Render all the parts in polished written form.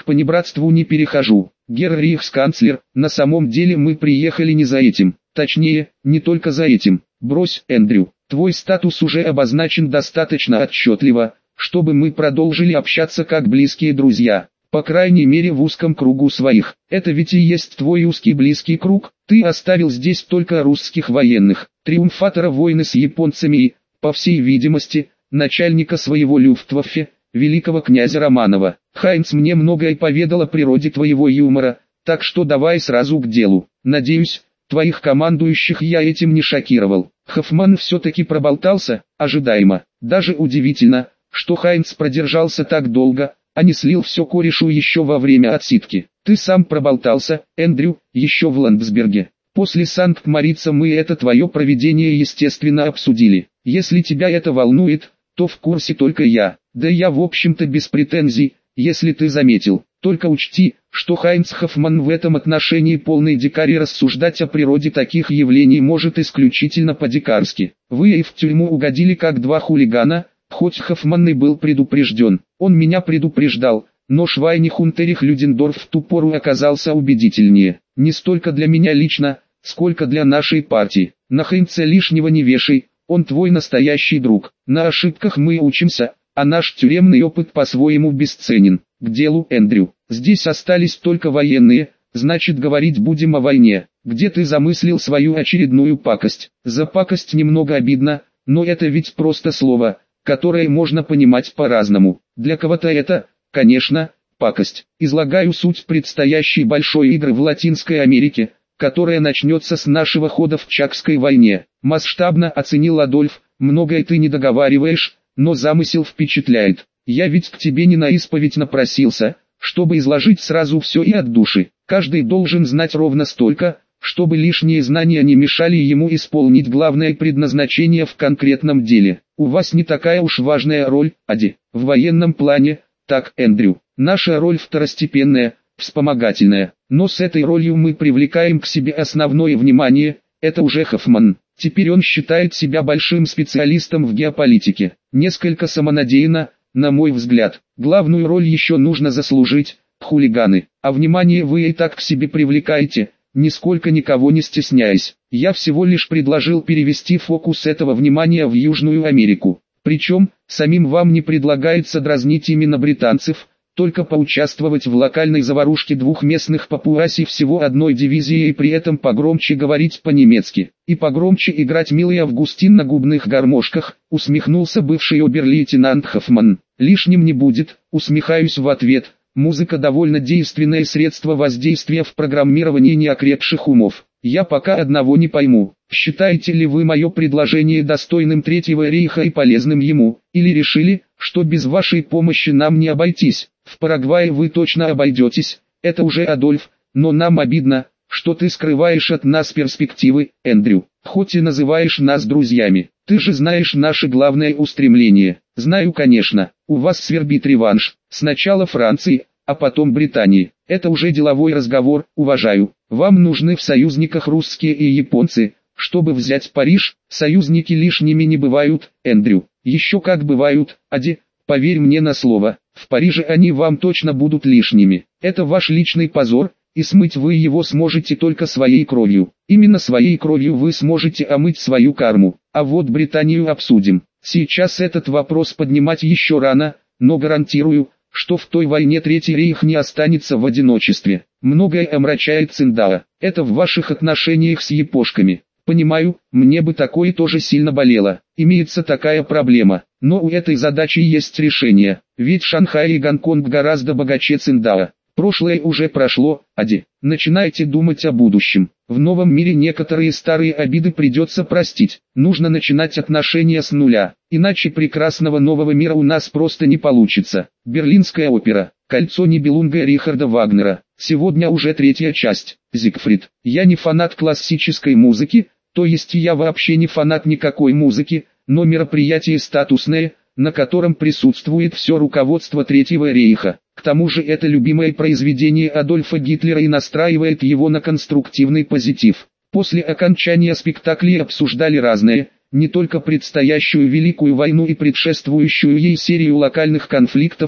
понебратству не перехожу. Герр Рейхсканцлер, на самом деле мы приехали не за этим. Точнее, не только за этим. Брось, Эндрю, твой статус уже обозначен достаточно отчетливо, чтобы мы продолжили общаться как близкие друзья. По крайней мере в узком кругу своих. Это ведь и есть твой узкий близкий круг. Ты оставил здесь только русских военных, триумфатора войны с японцами и, по всей видимости, начальника своего Люфтваффе, великого князя Романова. Хайнц мне многое поведал о природе твоего юмора, так что давай сразу к делу. Надеюсь, твоих командующих я этим не шокировал. Хоффман все-таки проболтался, ожидаемо. Даже удивительно, что Хайнц продержался так долго, а не слил все корешу еще во время отсидки. Ты сам проболтался, Эндрю, еще в Ландсберге. После Санкт-Морица мы это твое проведение естественно обсудили. Если тебя это волнует, то в курсе только я. Да я в общем-то без претензий, если ты заметил. Только учти, что Хайнц Хоффман в этом отношении полный дикарь и рассуждать о природе таких явлений может исключительно по-дикарски. Вы и в тюрьму угодили как два хулигана, хоть Хоффман и был предупрежден. Он меня предупреждал, но Швайнихунтерих Людендорф в ту пору оказался убедительнее. Не столько для меня лично, сколько для нашей партии. На Хайнца лишнего не вешай, он твой настоящий друг. На ошибках мы учимся, а наш тюремный опыт по-своему бесценен. К делу, Эндрю. Здесь остались только военные, значит говорить будем о войне. Где ты замыслил свою очередную пакость? За пакость немного обидно, но это ведь просто слово, которое можно понимать по-разному. Для кого-то это, конечно, пакость. Излагаю суть предстоящей большой игры в Латинской Америке, которая начнется с нашего хода в Чакской войне. Масштабно оценил Адольф, многое ты не договариваешь, но замысел впечатляет. Я ведь к тебе не на исповедь напросился, чтобы изложить сразу все и от души. Каждый должен знать ровно столько, чтобы лишние знания не мешали ему исполнить главное предназначение в конкретном деле. У вас не такая уж важная роль, Ади, в военном плане, так, Эндрю. Наша роль второстепенная, вспомогательная, но с этой ролью мы привлекаем к себе основное внимание, это уже Хоффман. Теперь он считает себя большим специалистом в геополитике. Несколько самонадеянно, на мой взгляд. Главную роль еще нужно заслужить, хулиганы. А внимание вы и так к себе привлекаете, нисколько никого не стесняясь. Я всего лишь предложил перевести фокус этого внимания в Южную Америку. Причем, самим вам не предлагается дразнить именно британцев, только поучаствовать в локальной заварушке двух местных папуасий всего одной дивизии и при этом погромче говорить по-немецки. И погромче играть милый Августин на губных гармошках, усмехнулся бывший обер-лейтенант Хоффман. Лишним не будет, усмехаюсь в ответ. Музыка довольно действенное средство воздействия в программировании неокрепших умов. Я пока одного не пойму, считаете ли вы мое предложение достойным Третьего рейха и полезным ему, или решили, что без вашей помощи нам не обойтись? В Парагвае вы точно обойдетесь, это уже Адольф, но нам обидно, что ты скрываешь от нас перспективы, Эндрю, хоть и называешь нас друзьями. Ты же знаешь наше главное устремление. Знаю, конечно, у вас свербит реванш, сначала Франции, а потом Британии. Это уже деловой разговор, уважаю. Вам нужны в союзниках русские и японцы, чтобы взять Париж. Союзники лишними не бывают, Эндрю. Еще как бывают, Ади, поверь мне на слово. В Париже они вам точно будут лишними. Это ваш личный позор, и смыть вы его сможете только своей кровью. Именно своей кровью вы сможете омыть свою карму. А вот Британию обсудим. Сейчас этот вопрос поднимать еще рано, но гарантирую, что в той войне Третий рейх не останется в одиночестве. Многое омрачает Циндао. Это в ваших отношениях с япошками. Понимаю, мне бы такое тоже сильно болело. Имеется такая проблема, но у этой задачи есть решение. Ведь Шанхай и Гонконг гораздо богаче Циндао. Прошлое уже прошло, Ади. Начинайте думать о будущем. В новом мире некоторые старые обиды придется простить. Нужно начинать отношения с нуля. Иначе прекрасного нового мира у нас просто не получится. Берлинская опера. Кольцо Нибелунга Рихарда Вагнера. Сегодня уже 3-я часть. Зигфрид. Я не фанат классической музыки, то есть я вообще не фанат никакой музыки, но мероприятие статусное, на котором присутствует все руководство Третьего рейха. К тому же это любимое произведение Адольфа Гитлера и настраивает его на конструктивный позитив. После окончания спектаклей обсуждали разное, не только предстоящую Великую войну и предшествующую ей серию локальных конфликтов,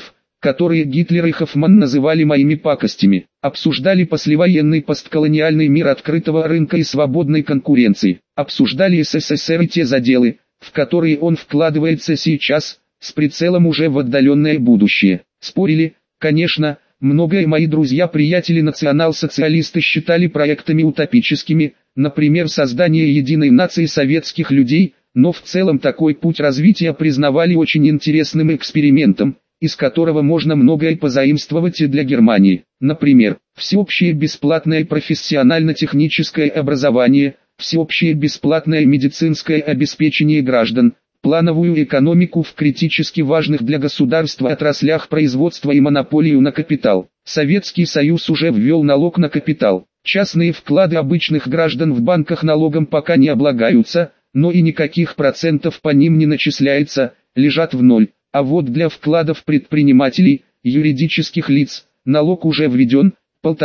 которые Гитлер и Хоффман называли моими пакостями. Обсуждали послевоенный постколониальный мир открытого рынка и свободной конкуренции. Обсуждали СССР и те заделы, в которые он вкладывается сейчас, с прицелом уже в отдаленное будущее. Спорили, конечно, многое мои друзья-приятели национал-социалисты считали проектами утопическими, например, создание единой нации советских людей, но в целом такой путь развития признавали очень интересным экспериментом, из которого можно многое позаимствовать и для Германии. Например, всеобщее бесплатное профессионально-техническое образование, всеобщее бесплатное медицинское обеспечение граждан, плановую экономику в критически важных для государства отраслях производства и монополию на капитал. Советский Союз уже ввел налог на капитал. Частные вклады обычных граждан в банках налогом пока не облагаются, но и никаких процентов по ним не начисляется, лежат в ноль. А вот для вкладов предпринимателей, юридических лиц, налог уже введен,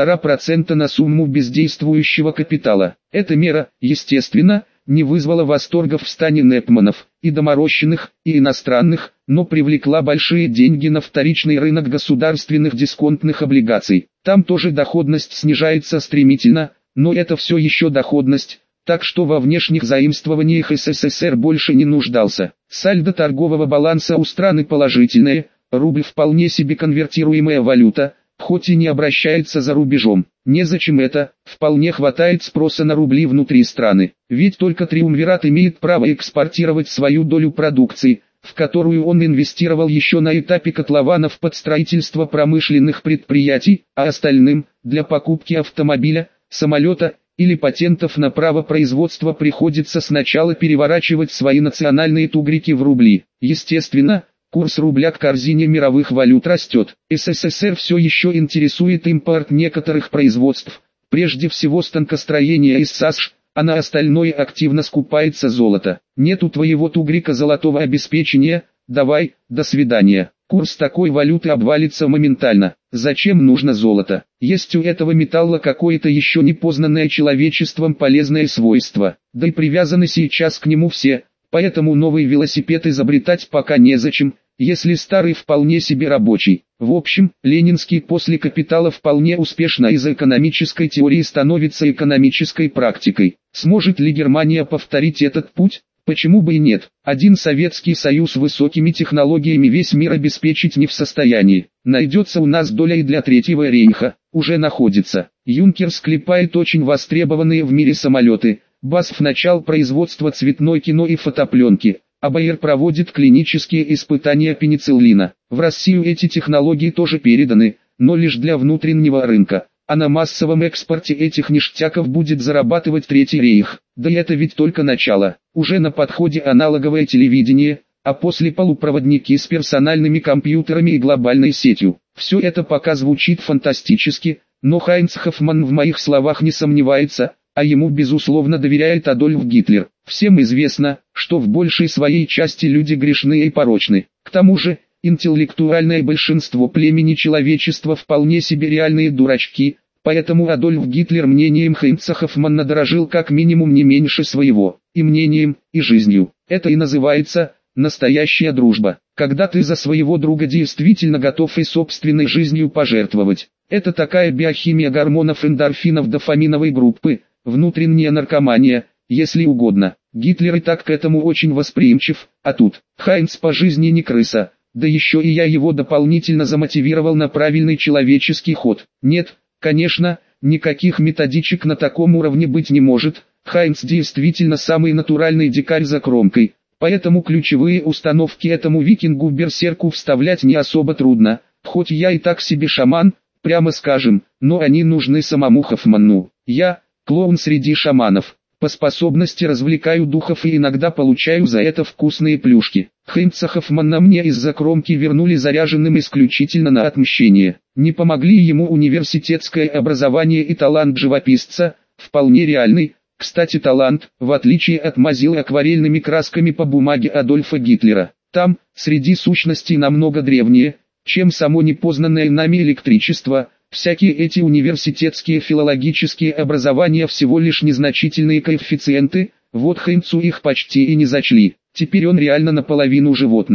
1,5% на сумму бездействующего капитала. Эта мера, естественно, не вызвала восторгов в стане Непманов, и доморощенных, и иностранных, но привлекла большие деньги на вторичный рынок государственных дисконтных облигаций. Там тоже доходность снижается стремительно, но это все еще доходность, так что во внешних заимствованиях СССР больше не нуждался. Сальдо торгового баланса у страны положительное, рубль вполне себе конвертируемая валюта, хоть и не обращается за рубежом. Незачем это, вполне хватает спроса на рубли внутри страны. Ведь только Триумвират имеет право экспортировать свою долю продукции, в которую он инвестировал еще на этапе котлованов под строительство промышленных предприятий, а остальным, для покупки автомобиля, самолета или патентов на право производства приходится сначала переворачивать свои национальные тугрики в рубли. Естественно, курс рубля к корзине мировых валют растет. СССР все еще интересует импорт некоторых производств, прежде всего станкостроения из САСШ, а на остальное активно скупается золото. Нету твоего тугрика золотого обеспечения, давай, до свидания. Курс такой валюты обвалится моментально. Зачем нужно золото? Есть у этого металла какое-то еще непознанное человечеством полезное свойство, да и привязаны сейчас к нему все. Поэтому новый велосипед изобретать пока незачем, если старый вполне себе рабочий. В общем, ленинский после капитала вполне успешно из экономической теории становится экономической практикой. Сможет ли Германия повторить этот путь? Почему бы и нет? Один Советский Союз высокими технологиями весь мир обеспечить не в состоянии. Найдется у нас доля и для Третьего рейха, уже находится. Юнкерс клепает очень востребованные в мире самолеты. БАСФ начал производство цветной кино и фотопленки, а Байер проводит клинические испытания пенициллина. В Россию эти технологии тоже переданы, но лишь для внутреннего рынка, а на массовом экспорте этих ништяков будет зарабатывать Третий рейх. Да и это ведь только начало, уже на подходе аналоговое телевидение, а после полупроводники с персональными компьютерами и глобальной сетью. Все это пока звучит фантастически, но Хайнц Хоффман в моих словах не сомневается, а ему безусловно доверяет Адольф Гитлер. Всем известно, что в большей своей части люди грешны и порочны. К тому же, интеллектуальное большинство племени человечества вполне себе реальные дурачки, поэтому Адольф Гитлер мнением Хайнца Хоффмана дорожил как минимум не меньше своего, и мнением, и жизнью. Это и называется настоящая дружба, когда ты за своего друга действительно готов и собственной жизнью пожертвовать. Это такая биохимия гормонов эндорфинов дофаминовой группы, внутренняя наркомания, если угодно. Гитлер и так к этому очень восприимчив, а тут, Хайнц по жизни не крыса, да еще и я его дополнительно замотивировал на правильный человеческий ход. Нет, конечно, никаких методичек на таком уровне быть не может, Хайнц действительно самый натуральный дикарь за кромкой, поэтому ключевые установки этому викингу-берсерку вставлять не особо трудно, хоть я и так себе шаман, прямо скажем, но они нужны самому Хоффману. Я клоун среди шаманов. По способности развлекаю духов и иногда получаю за это вкусные плюшки. Хайнца Хоффмана мне из-за кромки вернули заряженным исключительно на отмщение. Не помогли ему университетское образование и талант живописца, вполне реальный, кстати талант, в отличие от мазил акварельными красками по бумаге Адольфа Гитлера. Там, среди сущностей намного древнее, чем само непознанное нами электричество. Всякие эти университетские филологические образования всего лишь незначительные коэффициенты, вот Хайнцу их почти и не зачли. Теперь он реально наполовину животное.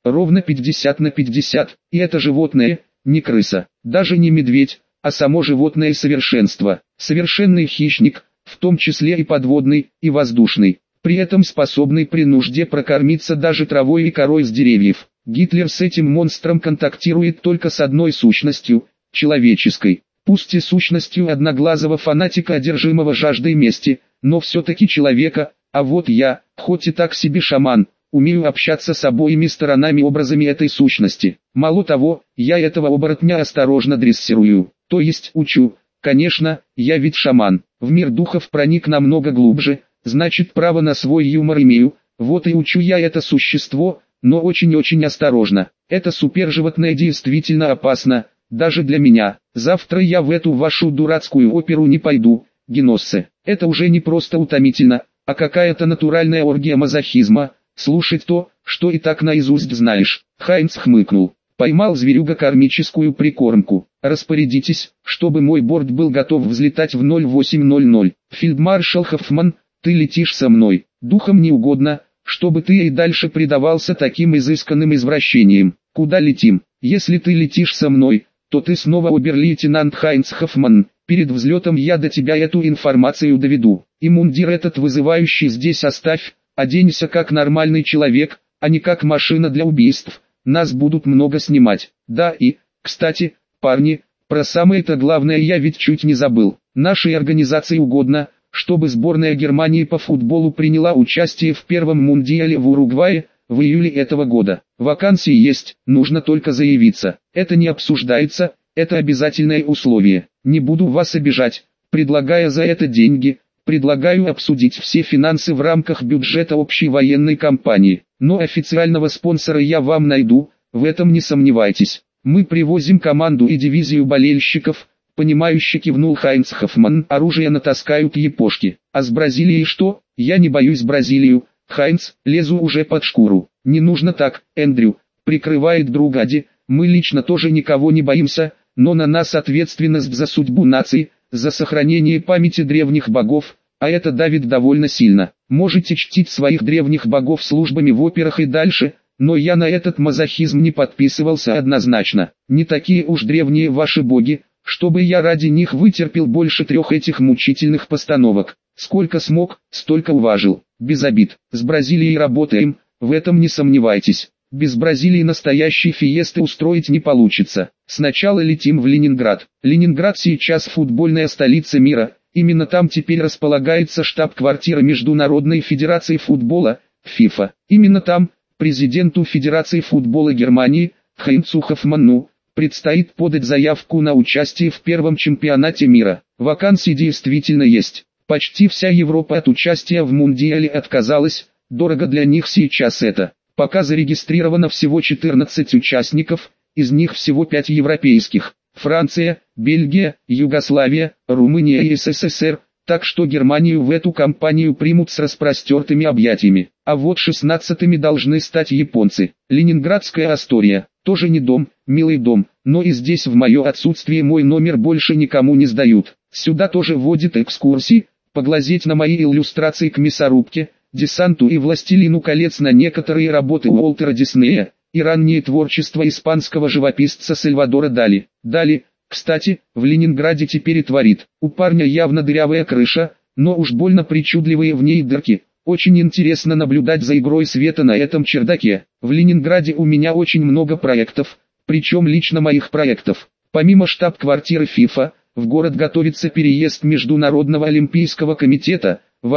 ровно 50 на 50, и это животное, не крыса, даже не медведь, а само животное совершенство, совершенный хищник, в том числе и подводный, и воздушный, при этом способный при нужде прокормиться даже травой и корой с деревьев. Гитлер с этим монстром контактирует только с одной сущностью, человеческой, пусть и сущностью одноглазого фанатика, одержимого жаждой мести, но все-таки человека, а вот я, хоть и так себе шаман, умею общаться с обоими сторонами образами этой сущности. Мало того, я этого оборотня осторожно дрессирую, то есть учу. Конечно, я ведь шаман, в мир духов проник намного глубже, значит право на свой юмор имею, вот и учу я это существо, но очень-очень осторожно. Это суперживотное действительно опасно, даже для меня. Завтра я в эту вашу дурацкую оперу не пойду, Геноссе. Это уже не просто утомительно, а какая-то натуральная оргия мазохизма, слушать то, что и так наизусть знаешь. Хайнц хмыкнул. Поймал зверюга кармическую прикормку. Распорядитесь, чтобы мой борт был готов взлетать в 08:00. Фельдмаршал Хоффман, ты летишь со мной. Духом не угодно, чтобы ты и дальше предавался таким изысканным извращениям. Куда летим? Если ты летишь со мной, то ты снова обер-лейтенант Хайнц Хоффман. Перед взлетом я до тебя эту информацию доведу. И мундир этот вызывающий здесь оставь, оденься как нормальный человек, а не как машина для убийств. Нас будут много снимать. Да и, кстати, парни, про самое-то главное я ведь чуть не забыл. Нашей организации угодно, чтобы сборная Германии по футболу приняла участие в первом мундиале в Уругвае, в июле этого года. Вакансии есть, нужно только заявиться. Это не обсуждается, это обязательное условие. Не буду вас обижать, предлагая за это деньги. Предлагаю обсудить все финансы в рамках бюджета общей военной кампании. Но официального спонсора я вам найду, в этом не сомневайтесь. Мы привозим команду и дивизию болельщиков, понимающе кивнул Хайнц Хоффман. Оружие натаскают япошки. А с Бразилией что? Я не боюсь Бразилию. Хайнц, лезу уже под шкуру. Не нужно так, Эндрю, прикрывает друг Ади. Мы лично тоже никого не боимся, но на нас ответственность за судьбу нации, за сохранение памяти древних богов, а это давит довольно сильно. Можете чтить своих древних богов службами в операх и дальше, но я на этот мазохизм не подписывался однозначно. Не такие уж древние ваши боги, чтобы я ради них вытерпел больше 3 этих мучительных постановок. Сколько смог, столько уважил. Без обид. С Бразилией работаем, в этом не сомневайтесь. Без Бразилии настоящей фиесты устроить не получится. Сначала летим в Ленинград. Ленинград сейчас футбольная столица мира. Именно там теперь располагается штаб-квартира Международной Федерации Футбола, ФИФА. Именно там, президенту Федерации Футбола Германии, Хайнцу Хоффману, предстоит подать заявку на участие в первом чемпионате мира. Вакансии действительно есть. Почти вся Европа от участия в Мундиале отказалась, дорого для них сейчас это. Пока зарегистрировано всего 14 участников, из них всего 5 европейских. Франция, Бельгия, Югославия, Румыния и СССР, так что Германию в эту кампанию примут с распростертыми объятиями. А вот 16-ми должны стать японцы. Ленинградская Астория, тоже не дом, милый дом, но и здесь в мое отсутствие мой номер больше никому не сдают. Сюда тоже водят экскурсии, поглазеть на мои иллюстрации к мясорубке, десанту и властелину колец, на некоторые работы Уолтера Диснея, и раннее творчество испанского живописца Сальвадора Дали. Дали, кстати, в Ленинграде теперь и творит. У парня явно дырявая крыша, но уж больно причудливые в ней дырки. Очень интересно наблюдать за игрой света на этом чердаке. В Ленинграде у меня очень много проектов, причем лично моих проектов. Помимо штаб-квартиры ФИФА, в город готовится переезд Международного олимпийского комитета. В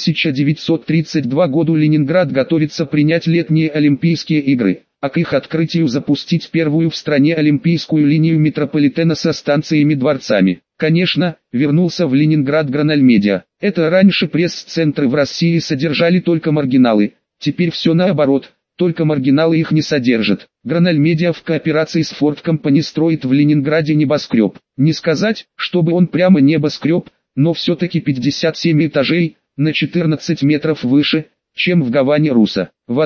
1932 году Ленинград готовится принять летние Олимпийские игры, а к их открытию запустить первую в стране олимпийскую линию метрополитена со станциями-дворцами. Конечно, вернулся в Ленинград Гранальмедиа. Это раньше пресс-центры в России содержали только маргиналы, теперь все наоборот, только маргиналы их не содержат. Гранальмедиа в кооперации с Ford Company строит в Ленинграде небоскреб. Не сказать, чтобы он прямо небоскреб, но все-таки 57 этажей, на 14 метров выше, чем в Гаване Руса. В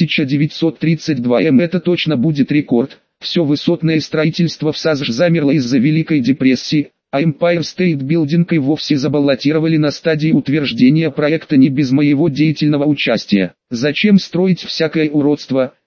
1932 это точно будет рекорд. Все высотное строительство в САСШ замерло из-за Великой депрессии, а Empire State Building и вовсе забаллотировали на стадии утверждения проекта не без моего деятельного участия. Зачем строить всякое уродство,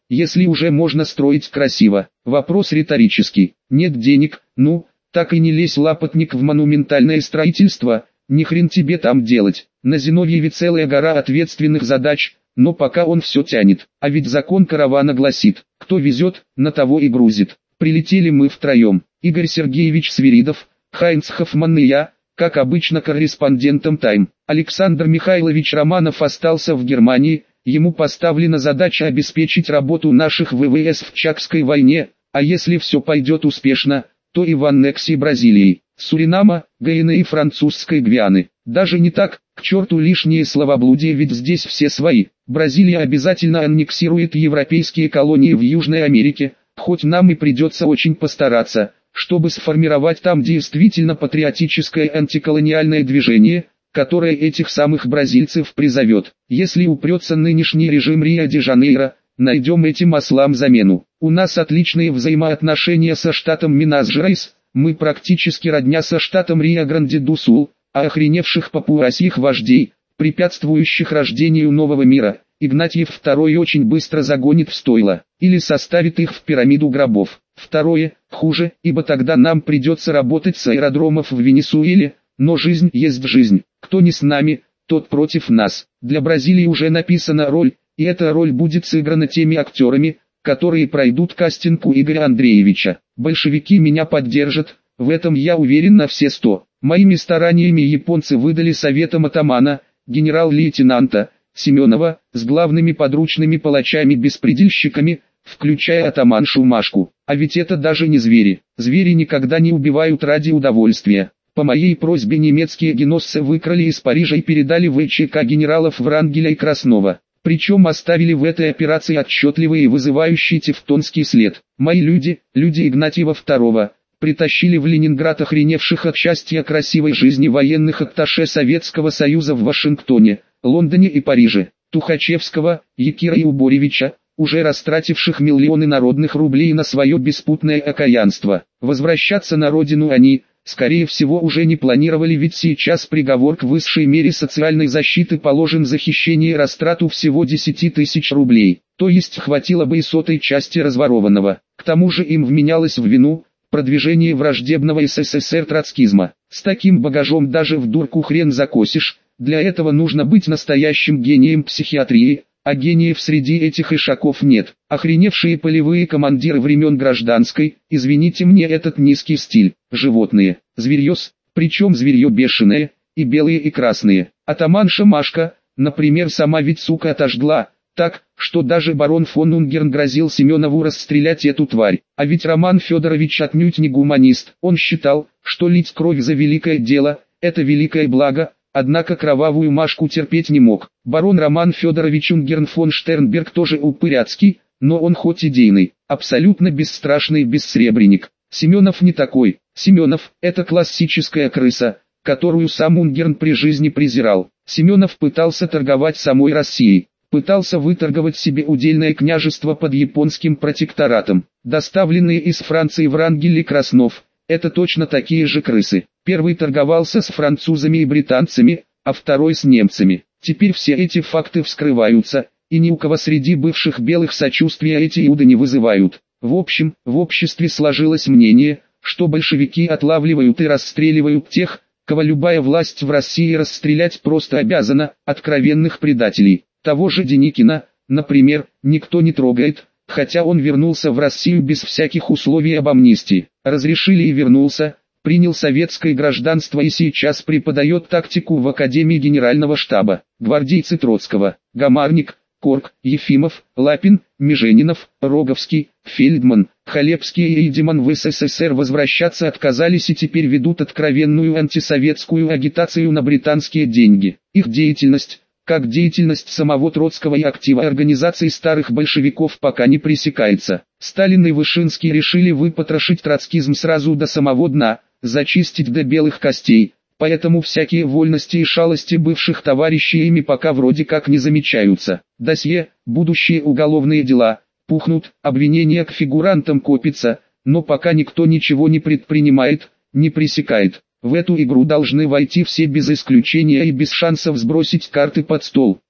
если уже можно строить красиво? Вопрос риторический. Нет денег, ну, так и не лезь, лапотник, в монументальное строительство, ни хрен тебе там делать. На Зиновьеве целая гора ответственных задач, но пока он все тянет. А ведь закон каравана гласит, кто везет, на того и грузит. Прилетели мы втроем, Игорь Сергеевич Свиридов, Хайнц Хоффман и я, как обычно корреспондентом «Тайм». Александр Михайлович Романов остался в Германии, ему поставлена задача обеспечить работу наших ВВС в Чакской войне, а если все пойдет успешно, то и в аннексии Бразилии, Суринама, Гайаны и французской Гвианы. Даже не так, к черту лишние словоблудие, ведь здесь все свои. Бразилия обязательно аннексирует европейские колонии в Южной Америке, хоть нам и придется очень постараться, чтобы сформировать там действительно патриотическое антиколониальное движение, которое этих самых бразильцев призовет. Если упрется нынешний режим Рио-де-Жанейро, найдем этим ослам замену. У нас отличные взаимоотношения со штатом Минас-Жерайс, мы практически родня со штатом Рио-Гранди-ду-Сул, а охреневших папуасьих вождей, препятствующих рождению нового мира, Игнатьев II очень быстро загонит в стойло, или составит их в пирамиду гробов. Второе, хуже, ибо тогда нам придется работать с аэродромов в Венесуэле, но жизнь есть жизнь, кто не с нами, тот против нас. Для Бразилии уже написана роль, и эта роль будет сыграна теми актерами, которые пройдут кастинг у Игоря Андреевича. Большевики меня поддержат, в этом я уверен на все 100. Моими стараниями японцы выдали советам атамана, генерал-лейтенанта Семенова, с главными подручными палачами-беспредельщиками, включая атаманшу Машку. А ведь это даже не звери. Звери никогда не убивают ради удовольствия. По моей просьбе немецкие геносцы выкрали из Парижа и передали в ЧК генералов Врангеля и Краснова. Причем оставили в этой операции отчетливый и вызывающий тевтонский след. Мои люди Игнатьева II, притащили в Ленинград охреневших от счастья красивой жизни военных атташе Советского Союза в Вашингтоне, Лондоне и Париже, Тухачевского, Якира и Уборевича, уже растративших миллионы народных рублей на свое беспутное окаянство. Возвращаться на родину они, скорее всего, уже не планировали, ведь сейчас приговор к высшей мере социальной защиты положен за хищение и растрату всего 10 тысяч рублей, то есть хватило бы и 100-й части разворованного. К тому же им вменялось в вину продвижение враждебного СССР троцкизма. С таким багажом даже в дурку хрен закосишь, для этого нужно быть настоящим гением психиатрии, а гениев среди этих ишаков нет. Охреневшие полевые командиры времен гражданской, извините мне этот низкий стиль, животные, зверьёс, причем зверье бешеное, и белые и красные. Атаманша Машка, например, сама ведь сука отожгла, так, что даже барон фон Унгерн грозил Семенову расстрелять эту тварь. А ведь Роман Федорович отнюдь не гуманист. Он считал, что лить кровь за великое дело – это великое благо, однако кровавую Машку терпеть не мог. Барон Роман Федорович Унгерн фон Штернберг тоже упыряцкий, но он хоть идейный, абсолютно бесстрашный бессребренник. Семенов не такой. Семенов – это классическая крыса, которую сам Унгерн при жизни презирал. Семенов пытался торговать самой Россией. Пытался выторговать себе удельное княжество под японским протекторатом. Доставленные из Франции Врангель и Краснов – это точно такие же крысы. Первый торговался с французами и британцами, а второй с немцами. Теперь все эти факты вскрываются, и ни у кого среди бывших белых сочувствия эти иуды не вызывают. В общем, в обществе сложилось мнение, что большевики отлавливают и расстреливают тех, кого любая власть в России расстрелять просто обязана, откровенных предателей. Того же Деникина, например, никто не трогает, хотя он вернулся в Россию без всяких условий об амнистии. Разрешили и вернулся, принял советское гражданство и сейчас преподает тактику в Академии Генерального штаба. Гвардейцы Троцкого, Гамарник, Корк, Ефимов, Лапин, Меженинов, Роговский, Фельдман, Халепский и Эйдеман в СССР возвращаться отказались и теперь ведут откровенную антисоветскую агитацию на британские деньги. Их деятельность, как деятельность самого Троцкого и актива организаций старых большевиков, пока не пресекается. Сталин и Вышинский решили выпотрошить троцкизм сразу до самого дна, зачистить до белых костей, поэтому всякие вольности и шалости бывших товарищей ими пока вроде как не замечаются. Досье, будущие уголовные дела, пухнут, обвинения к фигурантам копятся, но пока никто ничего не предпринимает, не пресекает. В эту игру должны войти все без исключения и без шансов сбросить карты под стол.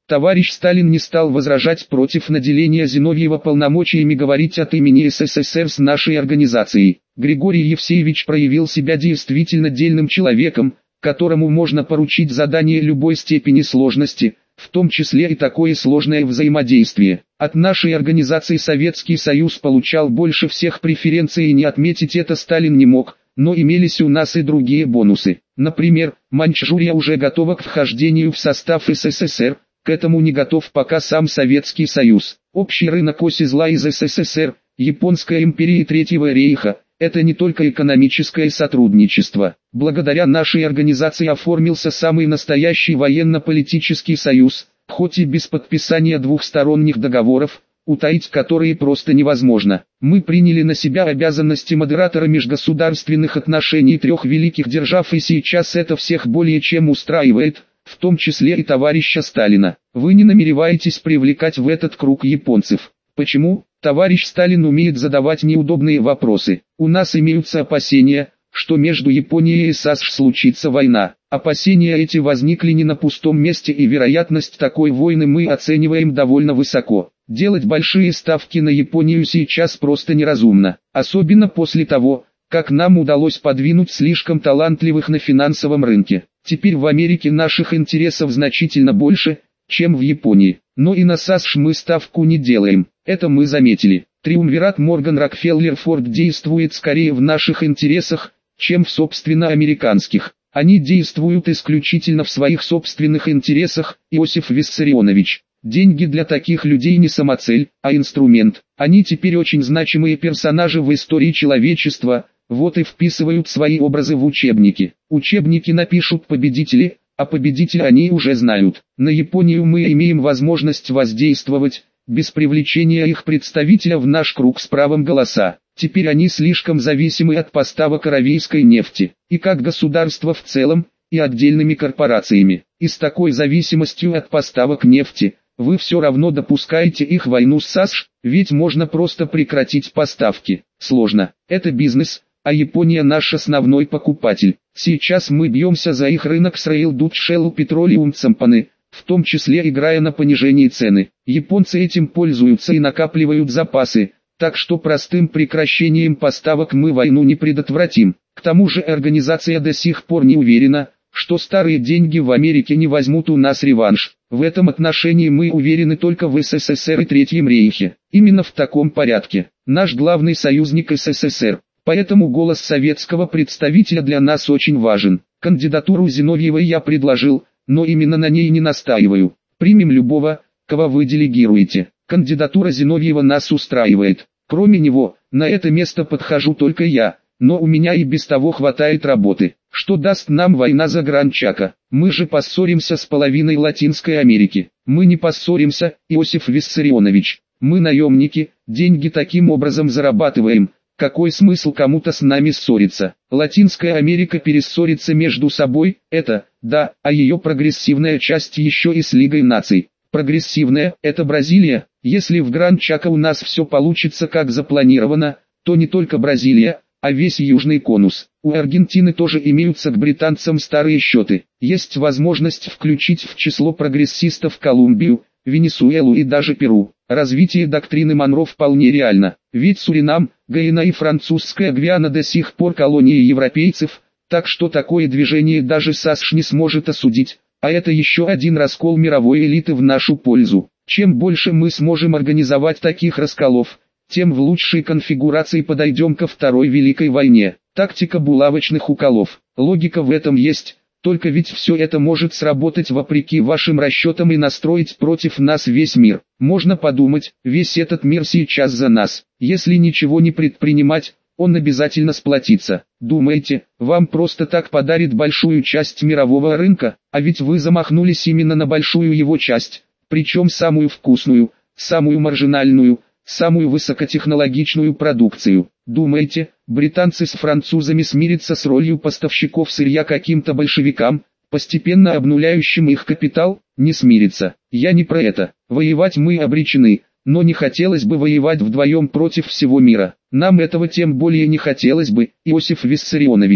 Товарищ Сталин не стал возражать против наделения Зиновьева полномочиями говорить от имени СССР с нашей организацией. Григорий Евсеевич проявил себя действительно дельным человеком, которому можно поручить задание любой степени сложности, в том числе и такое сложное взаимодействие. От нашей организации Советский Союз получал больше всех преференций, и не отметить это Сталин не мог, но имелись у нас и другие бонусы. Например, Маньчжурия уже готова к вхождению в состав СССР, к этому не готов пока сам Советский Союз. Общий рынок оси зла из СССР, Японская империя и Третьего рейха – это не только экономическое сотрудничество. Благодаря нашей организации оформился самый настоящий военно-политический союз, хоть и без подписания двухсторонних договоров, утаить которые просто невозможно. Мы приняли на себя обязанности модератора межгосударственных отношений трех великих держав, и сейчас это всех более чем устраивает, в том числе и товарища Сталина. Вы не намереваетесь привлекать в этот круг японцев. Почему? Товарищ Сталин умеет задавать неудобные вопросы. У нас имеются опасения, что между Японией и СССР случится война. Опасения эти возникли не на пустом месте, и вероятность такой войны мы оцениваем довольно высоко. Делать большие ставки на Японию сейчас просто неразумно. Особенно после того, как нам удалось подвинуть слишком талантливых на финансовом рынке. Теперь в Америке наших интересов значительно больше, чем в Японии. Но и на СССР мы ставку не делаем. Это мы заметили. Триумвират Морган-Рокфеллер-Форд действует скорее в наших интересах, чем в собственно американских. Они действуют исключительно в своих собственных интересах. Иосиф Виссарионович. Деньги для таких людей не самоцель, а инструмент. Они теперь очень значимые персонажи в истории человечества, вот и вписывают свои образы в учебники. Учебники напишут победители, а победители они уже знают. На Японию мы имеем возможность воздействовать, без привлечения их представителя в наш круг с правом голоса. Теперь они слишком зависимы от поставок аравийской нефти, и как государство в целом, и отдельными корпорациями. И с такой зависимостью от поставок нефти, вы все равно допускаете их войну с СССР, ведь можно просто прекратить поставки. Сложно. Это бизнес, а Япония наш основной покупатель. Сейчас мы бьемся за их рынок с Rail Dutch Shell Petroleum Company, в том числе играя на понижении цены. Японцы этим пользуются и накапливают запасы, так что простым прекращением поставок мы войну не предотвратим. К тому же организация до сих пор не уверена, что старые деньги в Америке не возьмут у нас реванш. В этом отношении мы уверены только в СССР и Третьем рейхе. Именно в таком порядке. Наш главный союзник СССР. Поэтому голос советского представителя для нас очень важен. Кандидатуру Зиновьева я предложил, но именно на ней не настаиваю. Примем любого, кого вы делегируете. Кандидатура Зиновьева нас устраивает. Кроме него, на это место подхожу только я, но у меня и без того хватает работы. Что даст нам война за Гранд-Чако? Мы же поссоримся с половиной Латинской Америки. Мы не поссоримся, Иосиф Виссарионович. Мы наемники, деньги таким образом зарабатываем. Какой смысл кому-то с нами ссориться? Латинская Америка перессорится между собой, это, да, а ее прогрессивная часть еще и с Лигой наций. Прогрессивная, это Бразилия. Если в Гранд-Чако у нас все получится как запланировано, то не только Бразилия, а весь Южный конус. У Аргентины тоже имеются к британцам старые счеты. Есть возможность включить в число прогрессистов Колумбию, Венесуэлу и даже Перу. Развитие доктрины Монро вполне реально. Ведь Суринам, Гайана и французская Гвиана до сих пор колонии европейцев, так что такое движение даже СССР не сможет осудить. А это еще один раскол мировой элиты в нашу пользу. Чем больше мы сможем организовать таких расколов, тем в лучшей конфигурации подойдем ко Второй Великой войне. Тактика булавочных уколов. Логика в этом есть, только ведь все это может сработать вопреки вашим расчетам и настроить против нас весь мир. Можно подумать, весь этот мир сейчас за нас. Если ничего не предпринимать, он обязательно сплотится. Думаете, вам просто так подарит большую часть мирового рынка? А ведь вы замахнулись именно на большую его часть, причем самую вкусную, самую маржинальную, самую высокотехнологичную продукцию. Думаете, британцы с французами смирятся с ролью поставщиков сырья каким-то большевикам, постепенно обнуляющим их капитал? Не смирятся. Я не про это. Воевать мы обречены, но не хотелось бы воевать вдвоем против всего мира. Нам этого тем более не хотелось бы, Иосиф Виссарионович.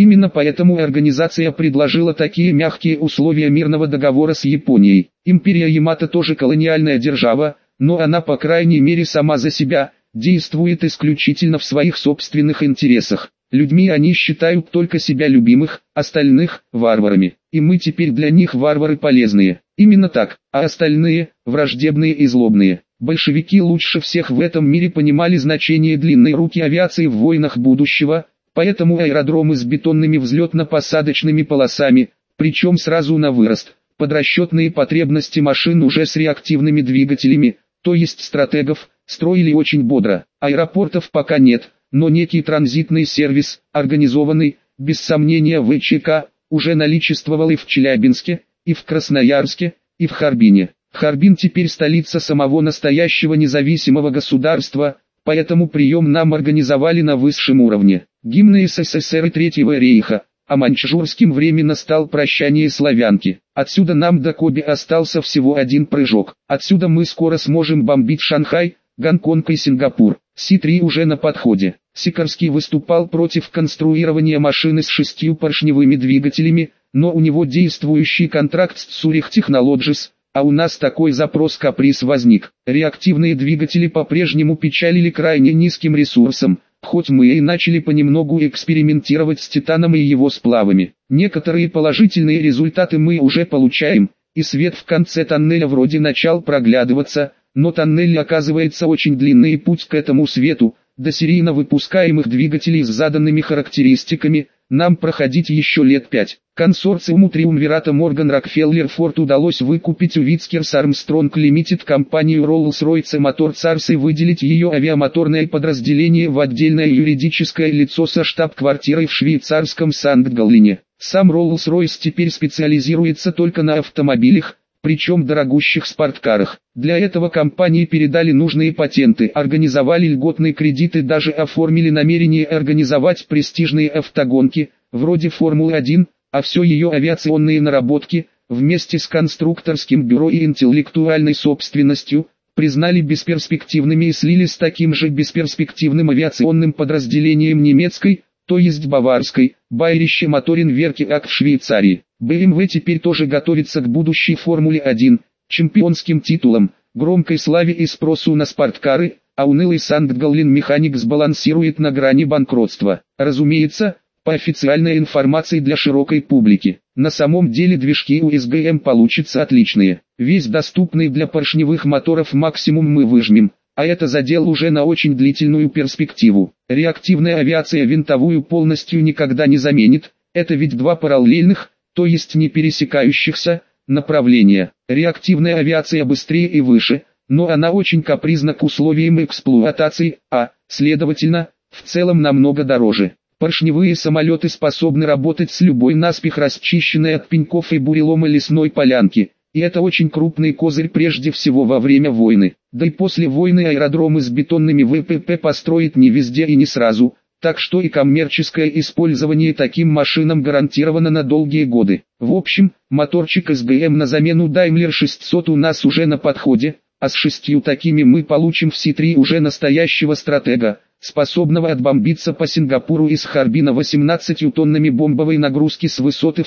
Именно поэтому организация предложила такие мягкие условия мирного договора с Японией. Империя Ямато тоже колониальная держава, но она по крайней мере сама за себя, действует исключительно в своих собственных интересах. Людьми они считают только себя любимых, остальных – варварами. И мы теперь для них варвары полезные. Именно так, а остальные – враждебные и злобные. Большевики лучше всех в этом мире понимали значение длинной руки авиации в войнах будущего, поэтому аэродромы с бетонными взлетно-посадочными полосами, причем сразу на вырост, под расчетные потребности машин уже с реактивными двигателями, то есть стратегов, строили очень бодро. Аэропортов пока нет, но некий транзитный сервис, организованный, без сомнения ВЧК, уже наличествовал и в Челябинске, и в Красноярске, и в Харбине. Харбин теперь столица самого настоящего независимого государства, поэтому прием нам организовали на высшем уровне. Гимны СССР и Третьего рейха, а маньчжурским временно стал прощание славянки. Отсюда нам до Коби остался всего один прыжок. Отсюда мы скоро сможем бомбить Шанхай, Гонконг и Сингапур. Си-3 уже на подходе. Сикорский выступал против конструирования машины с 6 поршневыми двигателями, но у него действующий контракт с Zurich Technologies, а у нас такой запрос-каприз возник. Реактивные двигатели по-прежнему печалили крайне низким ресурсом, хоть мы и начали понемногу экспериментировать с титаном и его сплавами. Некоторые положительные результаты мы уже получаем, и свет в конце тоннеля вроде начал проглядываться, но тоннель оказывается очень длинный, и путь к этому свету, до серийно выпускаемых двигателей с заданными характеристиками, нам проходить еще лет 5. Консорциуму Триумвирата Морган Рокфеллер Форд удалось выкупить у Витскерс Армстронг Лимитед компанию Rolls-Royce Motors Ars и выделить ее авиамоторное подразделение в отдельное юридическое лицо со штаб-квартирой в швейцарском Санкт-Галлене. Сам Rolls-Royce теперь специализируется только на автомобилях, причем дорогущих спорткарах. Для этого компании передали нужные патенты, организовали льготные кредиты, даже оформили намерение организовать престижные автогонки, вроде Формулы-1, а все ее авиационные наработки, вместе с конструкторским бюро и интеллектуальной собственностью, признали бесперспективными и слили с таким же бесперспективным авиационным подразделением немецкой, то есть баварской, Bayerische Motorenwerke AG в Швейцарии. BMW теперь тоже готовится к будущей Формуле-1, чемпионским титулам, громкой славе и спросу на спорткары, а унылый Санкт-Галлен механик сбалансирует на грани банкротства. Разумеется, по официальной информации для широкой публики. На самом деле движки у СГМ получатся отличные. Весь доступный для поршневых моторов максимум мы выжмем, а это задел уже на очень длительную перспективу. Реактивная авиация винтовую полностью никогда не заменит, это ведь два параллельных, то есть не пересекающихся, направления. Реактивная авиация быстрее и выше, но она очень капризна к условиям эксплуатации, а, следовательно, в целом намного дороже. Поршневые самолеты способны работать с любой наспех расчищенной от пеньков и бурелома лесной полянки, и это очень крупный козырь прежде всего во время войны. Да и после войны аэродромы с бетонными ВПП построить не везде и не сразу, так что и коммерческое использование таким машинам гарантировано на долгие годы. В общем, моторчик СГМ на замену Daimler 600 у нас уже на подходе, а с 6 такими мы получим в Си-3 уже настоящего стратега, способного отбомбиться по Сингапуру из Харбина 18 тоннами бомбовой нагрузки с высоты в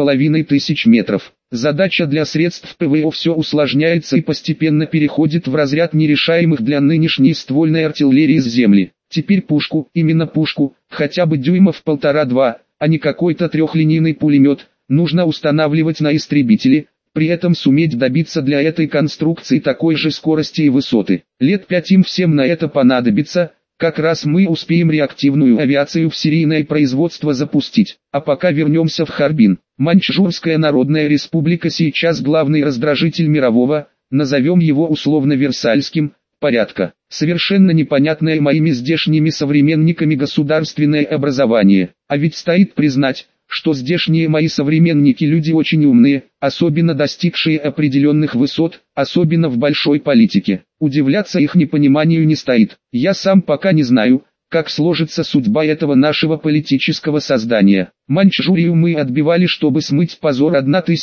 7500 метров. Задача для средств ПВО все усложняется и постепенно переходит в разряд нерешаемых для нынешней ствольной артиллерии с земли. Теперь пушку, именно пушку, хотя бы дюймов 1,5-2, а не какой-то трехлинейный пулемет, нужно устанавливать на истребители, при этом суметь добиться для этой конструкции такой же скорости и высоты. Лет 5 им всем на это понадобится. Как раз мы успеем реактивную авиацию в серийное производство запустить. А пока вернемся в Харбин. Маньчжурская Народная Республика сейчас главный раздражитель мирового, назовем его условно Версальским, порядка. Совершенно непонятное моими здешними современниками государственное образование. А ведь стоит признать, что здешние мои современники люди очень умные, особенно достигшие определенных высот, особенно в большой политике. Удивляться их непониманию не стоит. Я сам пока не знаю, как сложится судьба этого нашего политического создания. Маньчжурию мы отбивали, чтобы смыть позор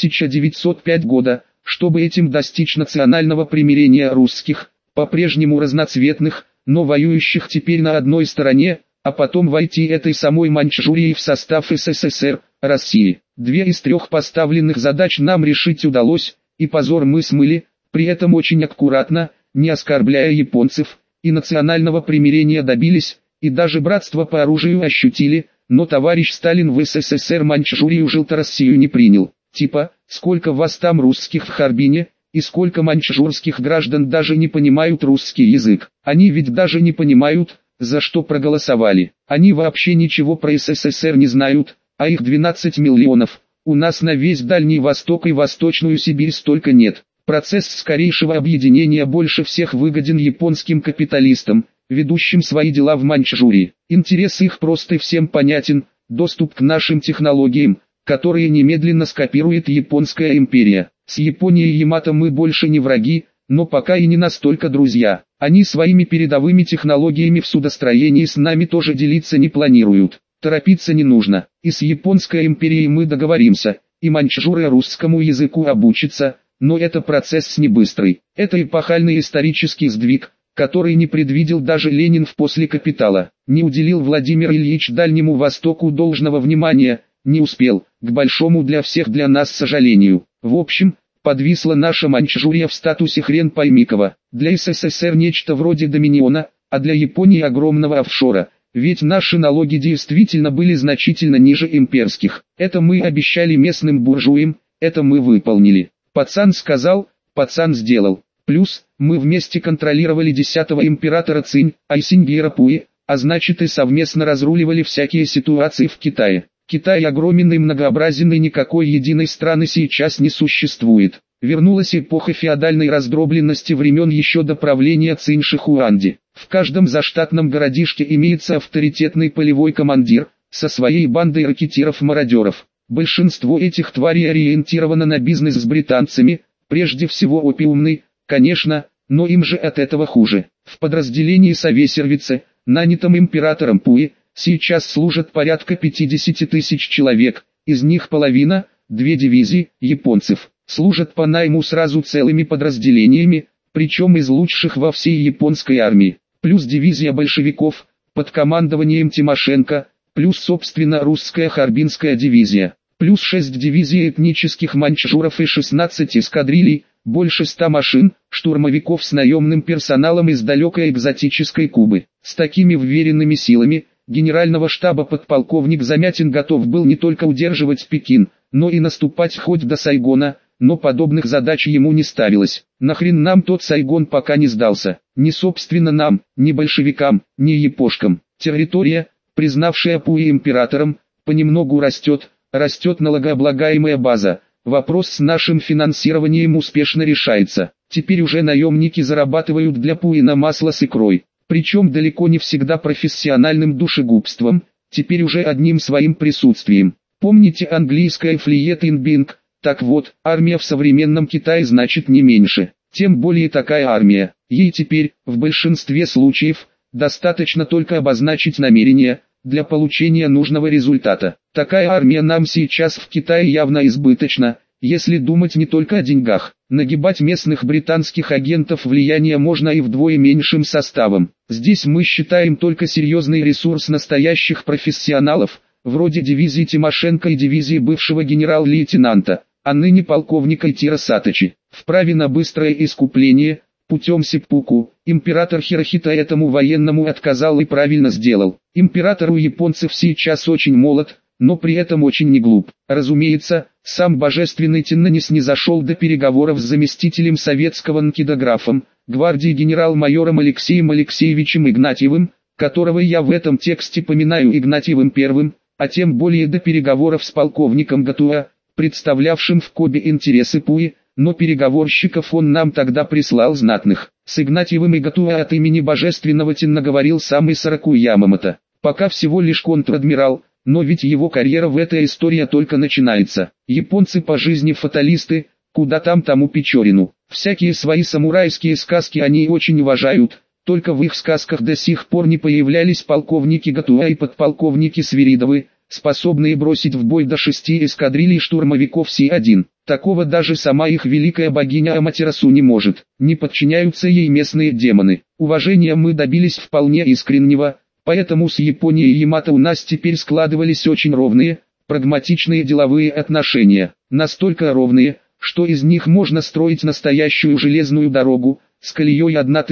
1905 года, чтобы этим достичь национального примирения русских, по-прежнему разноцветных, но воюющих теперь на одной стороне, а потом войти этой самой Маньчжурией в состав СССР, России. 2 из 3 поставленных задач нам решить удалось, и позор мы смыли, при этом очень аккуратно, не оскорбляя японцев, и национального примирения добились, и даже братство по оружию ощутили, но товарищ Сталин в СССР Маньчжурию Желтороссию не принял. Типа, сколько вас там русских в Харбине, и сколько маньчжурских граждан даже не понимают русский язык. Они ведь даже не понимают, за что проголосовали. Они вообще ничего про СССР не знают, а их 12 миллионов. У нас на весь Дальний Восток и Восточную Сибирь столько нет. Процесс скорейшего объединения больше всех выгоден японским капиталистам, ведущим свои дела в Маньчжурии. Интерес их прост и всем понятен, доступ к нашим технологиям, которые немедленно скопирует Японская империя. С Японией и Ямато мы больше не враги, но пока и не настолько друзья. Они своими передовыми технологиями в судостроении с нами тоже делиться не планируют. Торопиться не нужно. И с Японской империей мы договоримся, и маньчжуры русскому языку обучатся, но это процесс не быстрый. Это эпохальный исторический сдвиг, который не предвидел даже Ленин в «После капитала». Не уделил Владимир Ильич Дальнему Востоку должного внимания, не успел, к большому для всех для нас сожалению. В общем, подвисла наша Маньчжурия в статусе хрен пойми кого. Для СССР нечто вроде доминиона, а для Японии огромного офшора. Ведь наши налоги действительно были значительно ниже имперских. Это мы обещали местным буржуям, это мы выполнили. Пацан сказал, пацан сделал. Плюс, мы вместе контролировали 10-го императора Цинь, Айсиньгера Пуи, а значит и совместно разруливали всякие ситуации в Китае. Китай огромен и многообразен, и никакой единой страны сейчас не существует. Вернулась эпоха феодальной раздробленности времен еще до правления Цинь Шихуанди. В каждом заштатном городишке имеется авторитетный полевой командир, со своей бандой ракетиров-мародеров. Большинство этих тварей ориентировано на бизнес с британцами, прежде всего опиумный, конечно, но им же от этого хуже. В подразделении Совесервице, нанятом императором Пуи, сейчас служат порядка 50 тысяч человек, из них половина, 2 дивизии, японцев, служат по найму сразу целыми подразделениями, причем из лучших во всей японской армии, плюс дивизия большевиков, под командованием Тимошенко, плюс собственно русская Харбинская дивизия, плюс 6 дивизий этнических маньчжуров и 16 эскадрилей, больше 100 машин, штурмовиков с наемным персоналом из далекой экзотической Кубы. С такими вверенными силами, генерального штаба подполковник Замятин готов был не только удерживать Пекин, но и наступать хоть до Сайгона, но подобных задач ему не ставилось. Нахрен нам тот Сайгон пока не сдался, ни собственно нам, ни большевикам, ни япошкам. Территория, признавшая Пуи императором, понемногу растет налогооблагаемая база. Вопрос с нашим финансированием успешно решается. Теперь уже наемники зарабатывают для Пуи на масло с икрой. Причем далеко не всегда профессиональным душегубством, теперь уже одним своим присутствием. Помните английское «Fleet in Bing»? Так вот, армия в современном Китае значит не меньше. Тем более такая армия. Ей теперь, в большинстве случаев, достаточно только обозначить намерение, для получения нужного результата. Такая армия нам сейчас в Китае явно избыточна, если думать не только о деньгах. Нагибать местных британских агентов влияния можно и вдвое меньшим составом. Здесь мы считаем только серьезный ресурс настоящих профессионалов, вроде дивизии Тимошенко и дивизии бывшего генерал-лейтенанта, а ныне полковника Итиро Саточи. Вправе на быстрое искупление, путем сеппуку, император Хирохито этому военному отказал и правильно сделал. Император у японцев сейчас очень молод, но при этом очень не глуп. Разумеется, сам божественный Тенна не снизошел до переговоров с заместителем советского нкидографом, гвардии генерал-майором Алексеем Алексеевичем Игнатьевым, которого я в этом тексте поминаю Игнатьевым первым, а тем более до переговоров с полковником Гатуа, представлявшим в Кобе интересы Пуи, но переговорщиков он нам тогда прислал знатных. С Игнатьевым и Гатуа от имени божественного Тенна говорил сам Исараку Ямамото. Пока всего лишь контр-адмирал, но ведь его карьера в этой истории только начинается. Японцы по жизни фаталисты, куда там тому Печорину. Всякие свои самурайские сказки они очень уважают, только в их сказках до сих пор не появлялись полковники Гатуа и подполковники Свиридовы, способные бросить в бой до 6 эскадрилей штурмовиков Си-1. Такого даже сама их великая богиня Аматерасу не может. Не подчиняются ей местные демоны. Уважения мы добились вполне искреннего, Поэтому с Японией и Ямато у нас теперь складывались очень ровные, прагматичные деловые отношения. Настолько ровные, что из них можно строить настоящую железную дорогу, с колеей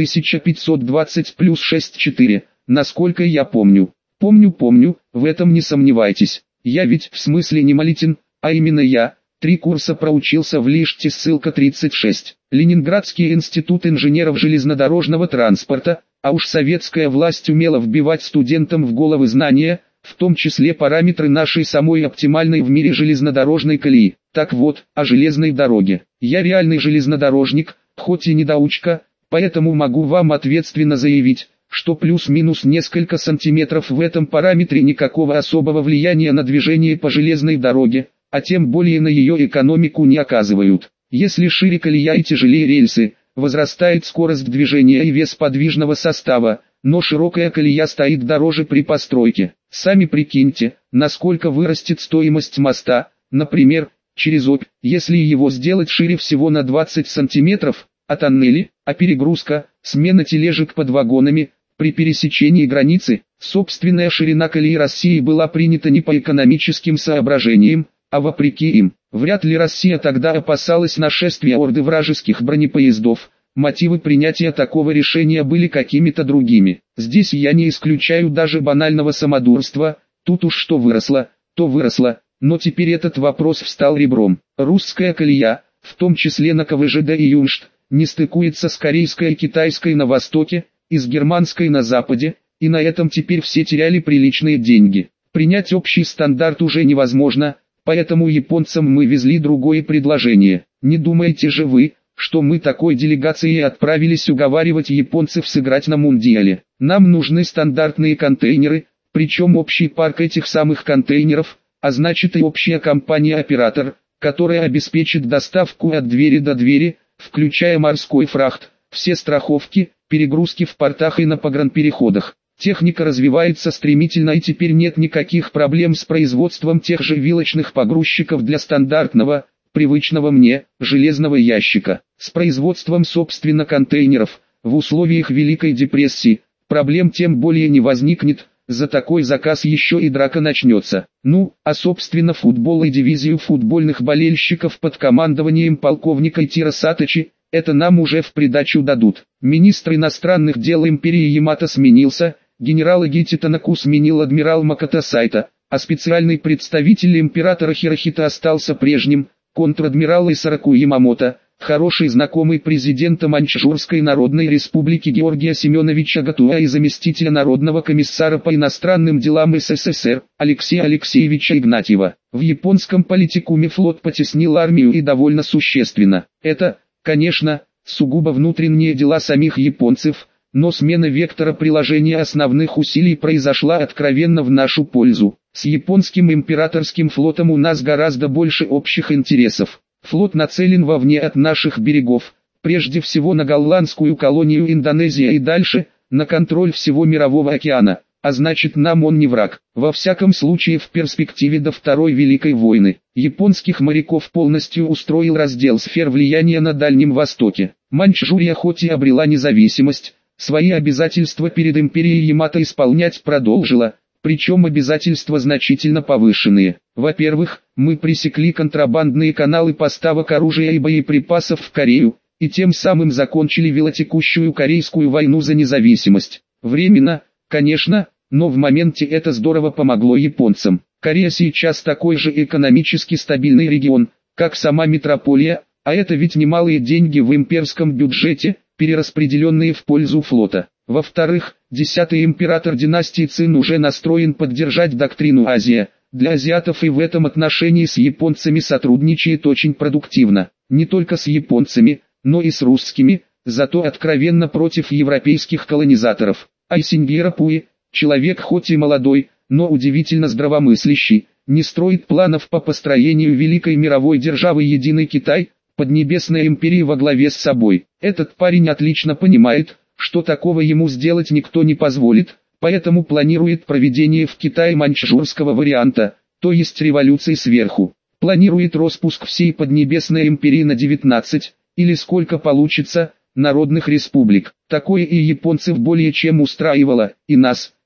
1520 плюс 6,4, насколько я помню. Помню, в этом не сомневайтесь. Я ведь в смысле не Малитин, а именно я. 3 курса проучился в Лиште, ссылка 36. Ленинградский институт инженеров железнодорожного транспорта, а уж советская власть умела вбивать студентам в головы знания, в том числе параметры нашей самой оптимальной в мире железнодорожной колеи. Так вот, о железной дороге. Я реальный железнодорожник, хоть и недоучка, поэтому могу вам ответственно заявить, что плюс-минус несколько сантиметров в этом параметре никакого особого влияния на движение по железной дороге, а тем более на ее экономику не оказывают. Если шире колея и тяжелее рельсы, возрастает скорость движения и вес подвижного состава, но широкая колея стоит дороже при постройке. Сами прикиньте, насколько вырастет стоимость моста, например, через Обь, если его сделать шире всего на 20 сантиметров, а тоннели, а перегрузка, смена тележек под вагонами, при пересечении границы, собственная ширина колеи России была принята не по экономическим соображениям, а вопреки им. Вряд ли Россия тогда опасалась нашествия орды вражеских бронепоездов, мотивы принятия такого решения были какими-то другими. Здесь я не исключаю даже банального самодурства, тут уж что выросло, то выросло, но теперь этот вопрос встал ребром. Русская колея, в том числе на КВЖД и Юншт, не стыкуется с корейской и китайской на востоке, и с германской на западе, и на этом теперь все теряли приличные деньги. Принять общий стандарт уже невозможно, поэтому японцам мы везли другое предложение. Не думаете же вы, что мы такой делегацией отправились уговаривать японцев сыграть на Мундиале? Нам нужны стандартные контейнеры, причем общий парк этих самых контейнеров, а значит и общая компания-оператор, которая обеспечит доставку от двери до двери, включая морской фрахт, все страховки, перегрузки в портах и на погранпереходах. Техника развивается стремительно, и теперь нет никаких проблем с производством тех же вилочных погрузчиков для стандартного, привычного мне, железного ящика. С производством собственно контейнеров, в условиях Великой депрессии, проблем тем более не возникнет, за такой заказ еще и драка начнется. Ну, а собственно футбол и дивизию футбольных болельщиков под командованием полковника Итиро Саточи, это нам уже в придачу дадут. Министр иностранных дел империи Ямато сменился, генерала Гити Танаку сменил адмирал Макото Сайта, а специальный представитель императора Хирохита остался прежним, контр-адмирал Исараку Ямамото, хороший знакомый президента Маньчжурской Народной Республики Георгия Семеновича Гатуа и заместителя Народного комиссара по иностранным делам СССР Алексея Алексеевича Игнатьева. В японском политикуме флот потеснил армию и довольно существенно. Это, конечно, сугубо внутренние дела самих японцев, но смена вектора приложения основных усилий произошла откровенно в нашу пользу. С японским императорским флотом у нас гораздо больше общих интересов. Флот нацелен вовне от наших берегов, прежде всего на голландскую колонию Индонезия и дальше, на контроль всего Мирового океана, а значит нам он не враг. Во всяком случае в перспективе до Второй Великой войны. Японских моряков полностью устроил раздел сфер влияния на Дальнем Востоке. Маньчжурия хоть и обрела независимость, свои обязательства перед империей Ямато исполнять продолжила, причем обязательства значительно повышенные. Во-первых, мы пресекли контрабандные каналы поставок оружия и боеприпасов в Корею, и тем самым закончили велотекущую Корейскую войну за независимость. Временно, конечно, но в моменте это здорово помогло японцам. Корея сейчас такой же экономически стабильный регион, как сама метрополия, а это ведь немалые деньги в имперском бюджете, перераспределенные в пользу флота. Во-вторых, 10-й император династии Цин уже настроен поддержать доктрину Азия. Для азиатов и в этом отношении с японцами сотрудничает очень продуктивно. Не только с японцами, но и с русскими, зато откровенно против европейских колонизаторов. Айсингера Пуи, человек хоть и молодой, но удивительно здравомыслящий, не строит планов по построению великой мировой державы Единый Китай, Поднебесной империи во главе с собой. Этот парень отлично понимает, что такого ему сделать никто не позволит, поэтому планирует проведение в Китае маньчжурского варианта, то есть революции сверху. Планирует распуск всей Поднебесной империи на 19, или сколько получится, народных республик. Такое и японцев более чем устраивало, и нас,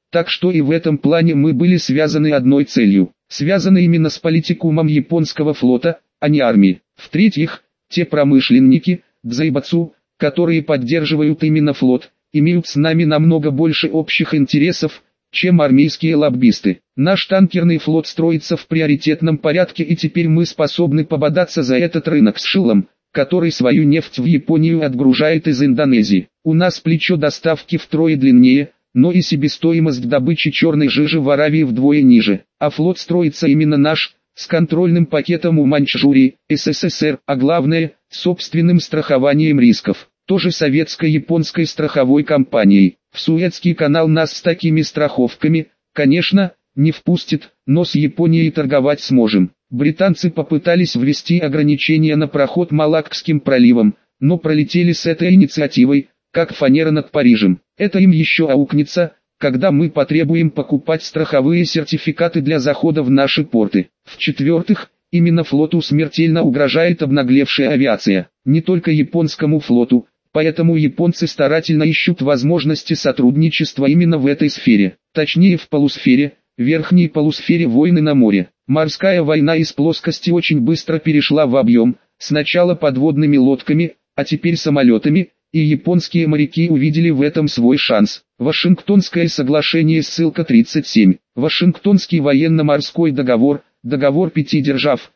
Так что и в этом плане мы были связаны одной целью, связаны именно с политикумом японского флота, а не армии. В-третьих, те промышленники, дзайбацу, которые поддерживают именно флот, имеют с нами намного больше общих интересов, чем армейские лоббисты. Наш танкерный флот строится в приоритетном порядке, и теперь мы способны пободаться за этот рынок с Шиллом, который свою нефть в Японию отгружает из Индонезии. У нас плечо доставки втрое длиннее, но и себестоимость добычи черной жижи в Аравии вдвое ниже. А флот строится именно наш, с контрольным пакетом у Маньчжурии, СССР, а главное, собственным страхованием рисков. Тоже советско-японской страховой компанией. В Суэцкий канал нас с такими страховками, конечно, не впустит, но с Японией торговать сможем. Британцы попытались ввести ограничения на проход Малаккским проливом, но пролетели с этой инициативой, как фанера над Парижем. Это им еще аукнется, когда мы потребуем покупать страховые сертификаты для захода в наши порты. В-четвертых, именно флоту смертельно угрожает обнаглевшая авиация. Не только японскому флоту, поэтому японцы старательно ищут возможности сотрудничества именно в этой сфере. Точнее в полусфере, верхней полусфере войны на море. Морская война из плоскости очень быстро перешла в объем, сначала подводными лодками, а теперь самолетами, и японские моряки увидели в этом свой шанс. Вашингтонское соглашение, ссылка 37. Вашингтонский военно-морской договор, договор 5 держав,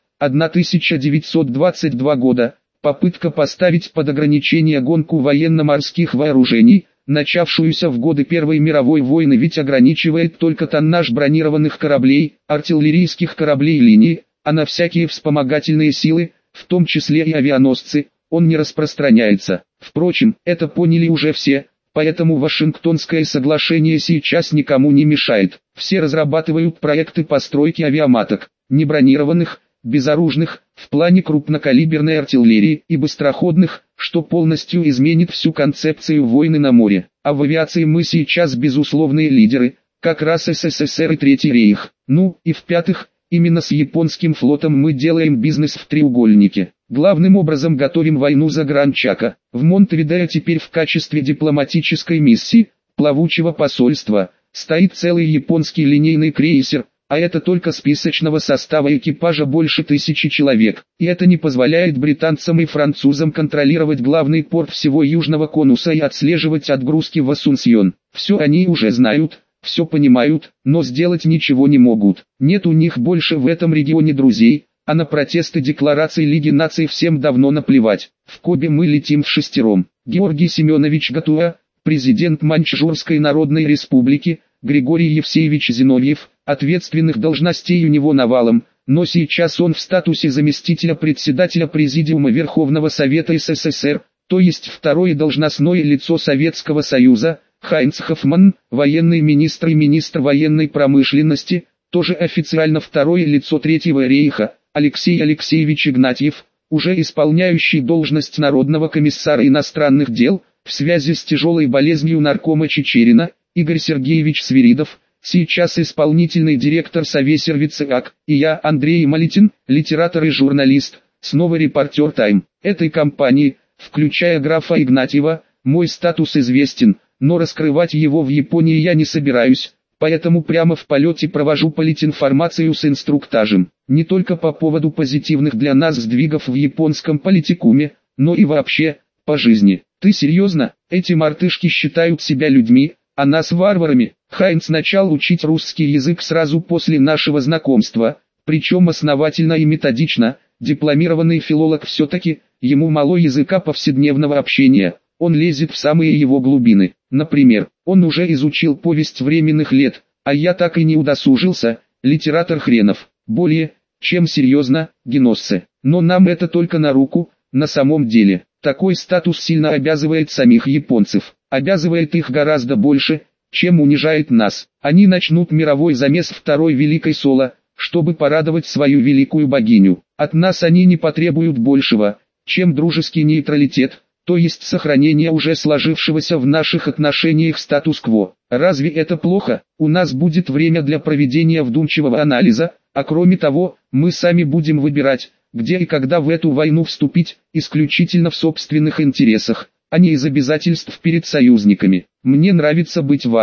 1922 года, попытка поставить под ограничение гонку военно-морских вооружений, начавшуюся в годы Первой мировой войны, ведь ограничивает только тоннаж бронированных кораблей, артиллерийских кораблей линии, а на всякие вспомогательные силы, в том числе и авианосцы, он не распространяется. Впрочем, это поняли уже все, поэтому Вашингтонское соглашение сейчас никому не мешает. Все разрабатывают проекты постройки авиаматок, небронированных, безоружных, в плане крупнокалиберной артиллерии и быстроходных, что полностью изменит всю концепцию войны на море. А в авиации мы сейчас безусловные лидеры, как раз СССР и Третий рейх. Ну и в-пятых, именно с японским флотом мы делаем бизнес в треугольнике. Главным образом готовим войну за Гранд-Чако. В Монтевидео теперь в качестве дипломатической миссии, плавучего посольства, стоит целый японский линейный крейсер, а это только списочного состава экипажа больше 1000 человек. И это не позволяет британцам и французам контролировать главный порт всего Южного конуса и отслеживать отгрузки в Асунсьон. Все они уже знают, все понимают, но сделать ничего не могут. Нет у них больше в этом регионе друзей, а на протесты декларации Лиги наций всем давно наплевать. В Кобе мы летим вшестером. Георгий Семенович Гатуа, президент Маньчжурской Народной Республики, Григорий Евсеевич Зиновьев, ответственных должностей у него навалом, но сейчас он в статусе заместителя председателя Президиума Верховного Совета СССР, то есть второе должностное лицо Советского Союза. Хайнц Хоффман, военный министр и министр военной промышленности, тоже официально второе лицо Третьего рейха. Алексей Алексеевич Игнатьев, уже исполняющий должность Народного комиссара иностранных дел, в связи с тяжелой болезнью наркома Чечерина. Игорь Сергеевич Свиридов, сейчас исполнительный директор Совесервица АК, и я, Андрей Малетин, литератор и журналист, снова репортер Тайм. Этой компании, включая графа Игнатьева, мой статус известен, но раскрывать его в Японии я не собираюсь, поэтому прямо в полете провожу политинформацию с инструктажем, не только по поводу позитивных для нас сдвигов в японском политикуме, но и вообще, по жизни. Ты серьезно? Эти мартышки считают себя людьми, а нас варварами. Хайнц начал учить русский язык сразу после нашего знакомства, причем основательно и методично. Дипломированный филолог все-таки, ему мало языка повседневного общения, он лезет в самые его глубины. Например, он уже изучил повесть временных лет, а я так и не удосужился, литератор хренов. Более, чем серьезно, Геноссе. Но нам это только на руку, на самом деле. Такой статус сильно обязывает самих японцев, обязывает их гораздо больше, чем унижает нас. Они начнут мировой замес второй великой Соло, чтобы порадовать свою великую богиню. От нас они не потребуют большего, чем дружеский нейтралитет, то есть сохранение уже сложившегося в наших отношениях статус-кво. Разве это плохо? У нас будет время для проведения вдумчивого анализа, а кроме того, мы сами будем выбирать, где и когда в эту войну вступить, исключительно в собственных интересах, а не из обязательств перед союзниками. Мне нравится быть варваром.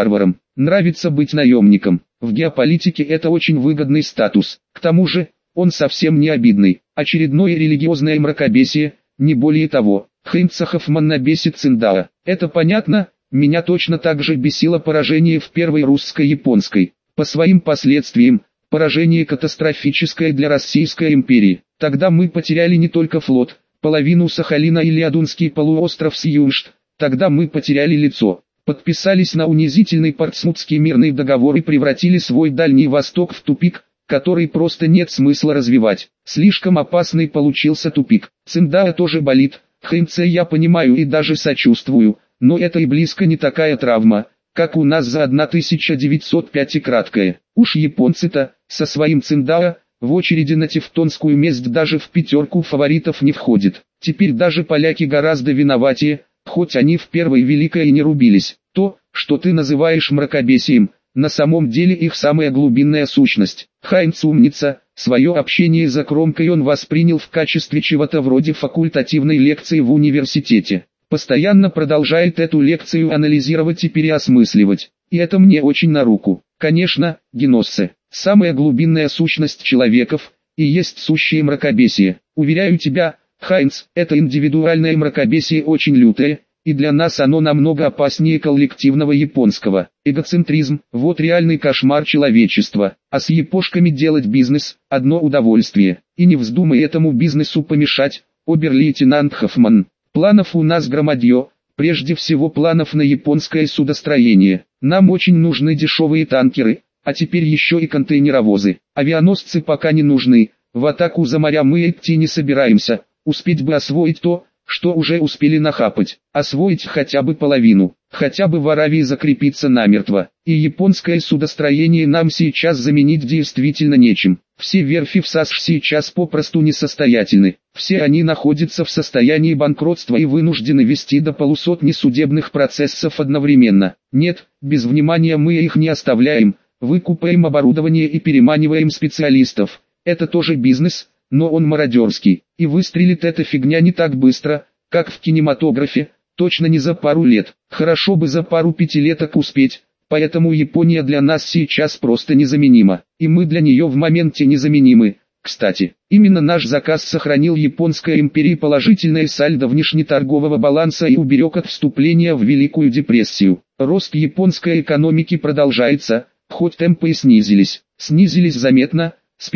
нравится быть наемником. В геополитике это очень выгодный статус. К тому же, он совсем не обидный. Очередное религиозное мракобесие, не более того. Хайнца Хоффмана бесит Циндао. Это понятно, меня точно так же бесило поражение в Первой русско-японской. По своим последствиям, поражение катастрофическое для Российской империи. Тогда мы потеряли не только флот, половину Сахалина или Адунский полуостров с Юншт. Тогда мы потеряли лицо. Подписались на унизительный Портсмутский мирный договор и превратили свой Дальний Восток в тупик, который просто нет смысла развивать. Слишком опасный получился тупик. Циндао тоже болит, Хайнце я понимаю и даже сочувствую, но это и близко не такая травма, как у нас за 1905 и краткое. Уж японцы-то, со своим Циндао, в очереди на тевтонскую месть даже в пятерку фаворитов не входит. Теперь даже поляки гораздо виноватее, хоть они в Первой Великой и не рубились. То, что ты называешь мракобесием, на самом деле их самая глубинная сущность. Хайнц умница, свое общение за кромкой он воспринял в качестве чего-то вроде факультативной лекции в университете. Постоянно продолжает эту лекцию анализировать и переосмысливать. И это мне очень на руку. Конечно, геноссы, самая глубинная сущность человеков, и есть сущее мракобесие. Уверяю тебя, Хайнц, это индивидуальное мракобесие очень лютое, и для нас оно намного опаснее коллективного японского. Эгоцентризм – вот реальный кошмар человечества, а с япошками делать бизнес – одно удовольствие. И не вздумай этому бизнесу помешать, обер-лейтенант Хоффман. Планов у нас громадье, прежде всего планов на японское судостроение. Нам очень нужны дешевые танкеры, а теперь еще и контейнеровозы. Авианосцы пока не нужны, в атаку за моря мы идти не собираемся, успеть бы освоить то, что уже успели нахапать, освоить хотя бы половину, хотя бы в Аравии закрепиться намертво. И японское судостроение нам сейчас заменить действительно нечем. Все верфи в САСШ сейчас попросту несостоятельны. Все они находятся в состоянии банкротства и вынуждены вести до полусотни судебных процессов одновременно. Нет, без внимания мы их не оставляем, выкупаем оборудование и переманиваем специалистов. Это тоже бизнес, но он мародерский, и выстрелит эта фигня не так быстро, как в кинематографе, точно не за пару лет. Хорошо бы за пару пятилеток успеть, поэтому Япония для нас сейчас просто незаменима, и мы для нее в моменте незаменимы. Кстати, именно наш заказ сохранил Японской империи положительное сальдо внешнеторгового баланса и уберег от вступления в Великую депрессию. Рост японской экономики продолжается, хоть темпы и снизились заметно, с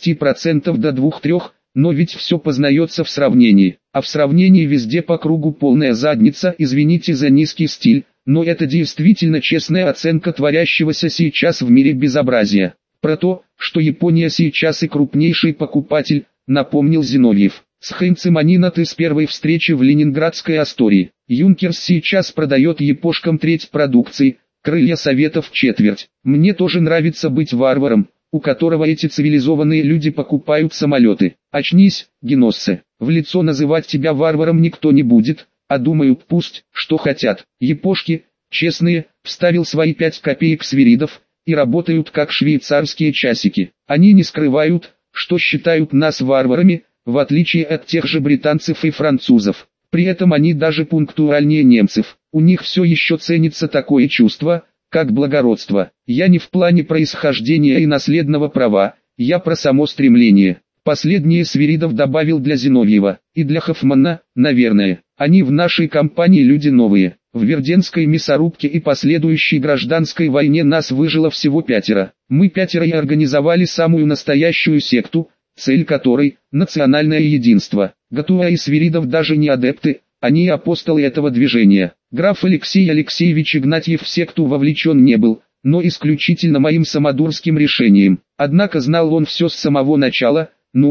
5-6% до 2-3%, но ведь все познается в сравнении, а в сравнении везде по кругу полная задница, извините за низкий стиль, но это действительно честная оценка творящегося сейчас в мире безобразия. Про то, что Япония сейчас и крупнейший покупатель, напомнил Зиновьев. С Хайнцем они на «ты» с первой встречи в Ленинградской Астории. Юнкерс сейчас продает япошкам треть продукции, крылья Советов четверть. Мне тоже нравится быть варваром, у которого эти цивилизованные люди покупают самолеты. Очнись, геноссы, в лицо называть тебя варваром никто не будет, а думают пусть, что хотят. Япошки, честные, вставил свои 5 копеек Свиридов, и работают как швейцарские часики. Они не скрывают, что считают нас варварами, в отличие от тех же британцев и французов. При этом они даже пунктуальнее немцев. У них все еще ценится такое чувство, как благородство. Я не в плане происхождения и наследного права, я про само стремление. Последнее Свиридов добавил для Зиновьева, и для Хоффмана, наверное. Они в нашей компании люди новые. В Верденской мясорубке и последующей гражданской войне нас выжило всего 5. Мы 5 и организовали самую настоящую секту, цель которой – национальное единство. Гатуа и Свиридов даже не адепты, они апостолы этого движения. Граф Алексей Алексеевич Игнатьев в секту вовлечен не был, но исключительно моим самодурским решением. Однако знал он все с самого начала,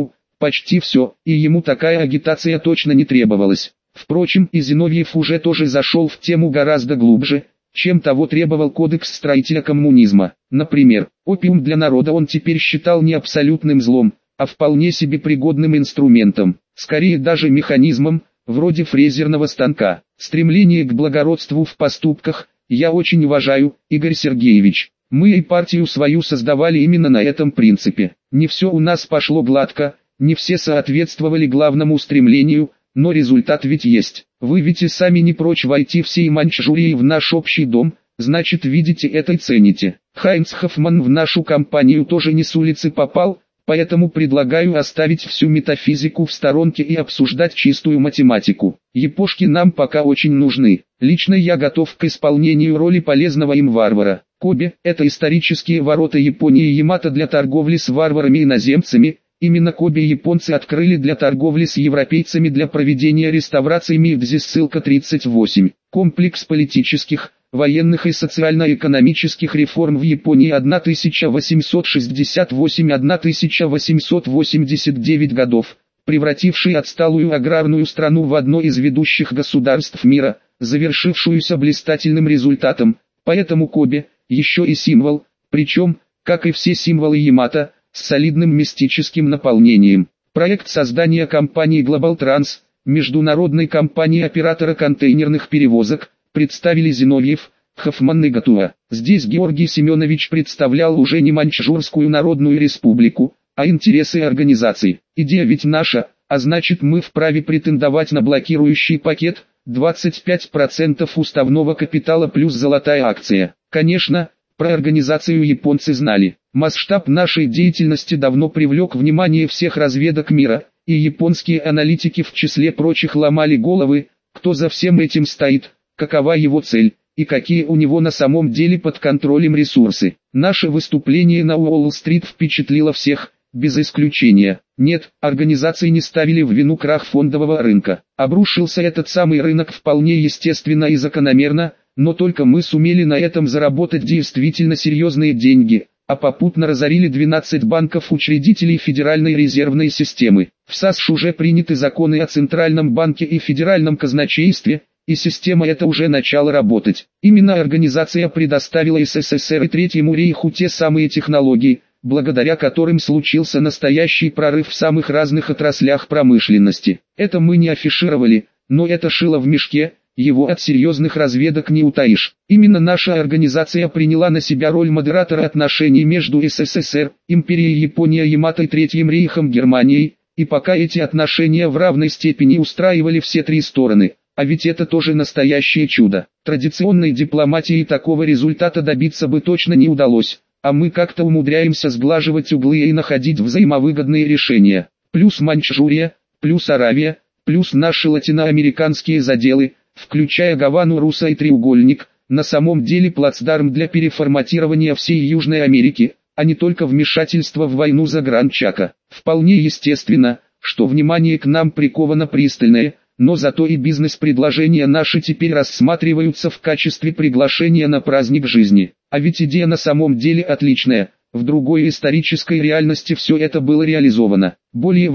почти все, и ему такая агитация точно не требовалась. Впрочем, и Зиновьев уже тоже зашел в тему гораздо глубже, чем того требовал кодекс строителя коммунизма. Например, опиум для народа он теперь считал не абсолютным злом, а вполне себе пригодным инструментом, скорее даже механизмом, вроде фрезерного станка. Стремление к благородству в поступках, я очень уважаю, Игорь Сергеевич. Мы и партию свою создавали именно на этом принципе. Не все у нас пошло гладко, не все соответствовали главному стремлению, но результат ведь есть. Вы ведь и сами не прочь войти всей Маньчжурией в наш общий дом, значит видите это и цените. Хайнц Хоффман в нашу компанию тоже не с улицы попал, поэтому предлагаю оставить всю метафизику в сторонке и обсуждать чистую математику. Япошки нам пока очень нужны. Лично я готов к исполнению роли полезного им варвара. Кобе – это исторические ворота Японии и Ямато для торговли с варварами-иноземцами. Именно Кобе японцы открыли для торговли с европейцами для проведения реставрации Мидзи, ссылка 38. Комплекс политических, военных и социально-экономических реформ в Японии 1868-1889 годов, превративший отсталую аграрную страну в одно из ведущих государств мира, завершившуюся блистательным результатом. Поэтому Кобе – еще и символ, причем, как и все символы Ямато, с солидным мистическим наполнением. Проект создания компании Global Trans, международной компании оператора контейнерных перевозок, представили Зиновьев, Хоффман и Гатуа. Здесь Георгий Семенович представлял уже не Маньчжурскую Народную Республику, а интересы организации. Идея ведь наша, а значит мы вправе претендовать на блокирующий пакет, 25% уставного капитала плюс золотая акция. Конечно, про организацию японцы знали. Масштаб нашей деятельности давно привлек внимание всех разведок мира, и японские аналитики в числе прочих ломали головы, кто за всем этим стоит, какова его цель, и какие у него на самом деле под контролем ресурсы. Наше выступление на Уолл-стрит впечатлило всех, без исключения. Нет, организации не ставили в вину крах фондового рынка. Обрушился этот самый рынок вполне естественно и закономерно, но только мы сумели на этом заработать действительно серьезные деньги, а попутно разорили 12 банков-учредителей Федеральной резервной системы. В САСШ уже приняты законы о Центральном банке и Федеральном казначействе, и система эта уже начала работать. Именно организация предоставила СССР и Третьему рейху те самые технологии, благодаря которым случился настоящий прорыв в самых разных отраслях промышленности. Это мы не афишировали, но это шило в мешке, его от серьезных разведок не утаишь. Именно наша организация приняла на себя роль модератора отношений между СССР, Империей Япония, Ямато и Третьим рейхом Германией, и пока эти отношения в равной степени устраивали все три стороны. А ведь это тоже настоящее чудо. Традиционной дипломатией такого результата добиться бы точно не удалось, а мы как-то умудряемся сглаживать углы и находить взаимовыгодные решения. Плюс Маньчжурия, плюс Аравия, плюс наши латиноамериканские заделы, включая Гавану, Руса и Треугольник, на самом деле плацдарм для переформатирования всей Южной Америки, а не только вмешательства в войну за Гранд-Чако. Вполне естественно, что внимание к нам приковано пристальное, но зато и бизнес-предложения наши теперь рассматриваются в качестве приглашения на праздник жизни. А ведь идея на самом деле отличная. В другой исторической реальности все это было реализовано. Более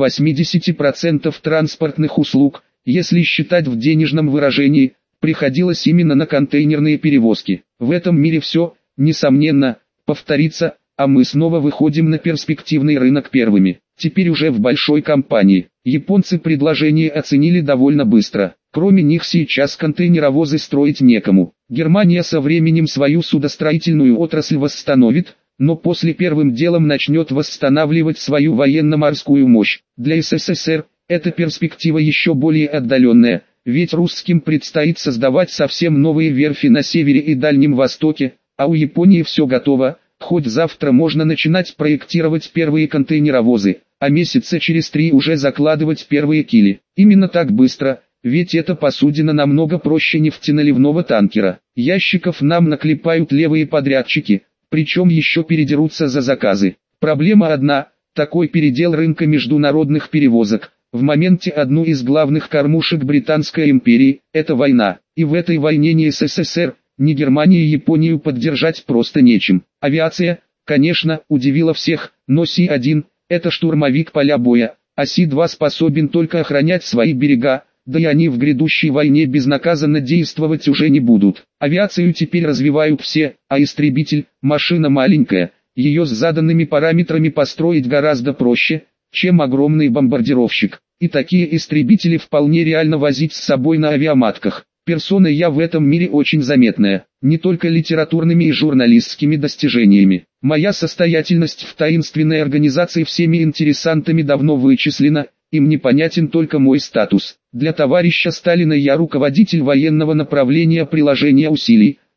80% транспортных услуг, если считать в денежном выражении, приходилось именно на контейнерные перевозки. В этом мире все, несомненно, повторится, а мы снова выходим на перспективный рынок первыми. Теперь уже в большой компании. Японцы предложение оценили довольно быстро. Кроме них сейчас контейнеровозы строить некому. Германия со временем свою судостроительную отрасль восстановит, но после первым делом начнет восстанавливать свою военно-морскую мощь. Для СССР эта перспектива еще более отдаленная, ведь русским предстоит создавать совсем новые верфи на севере и Дальнем Востоке, а у Японии все готово, хоть завтра можно начинать проектировать первые контейнеровозы, а месяца через 3 уже закладывать первые кили. Именно так быстро, ведь эта посудина намного проще нефтеналивного танкера. Ящиков нам наклепают левые подрядчики, причем еще передерутся за заказы. Проблема одна, такой передел рынка международных перевозок. В моменте одну из главных кормушек Британской империи – это война. И в этой войне ни СССР, ни Германии и Японию поддержать просто нечем. Авиация, конечно, удивила всех, но Си-1 – это штурмовик поля боя, а Си-2 способен только охранять свои берега, да и они в грядущей войне безнаказанно действовать уже не будут. Авиацию теперь развивают все, а истребитель – машина маленькая, ее с заданными параметрами построить гораздо проще, чем огромный бомбардировщик. И такие истребители вполне реально возить с собой на авиаматках. Персона я в этом мире очень заметная, не только литературными и журналистскими достижениями. Моя состоятельность в таинственной организации всеми интересантами давно вычислена, им непонятен только мой статус. Для товарища Сталина я руководитель военного направления приложения усилий,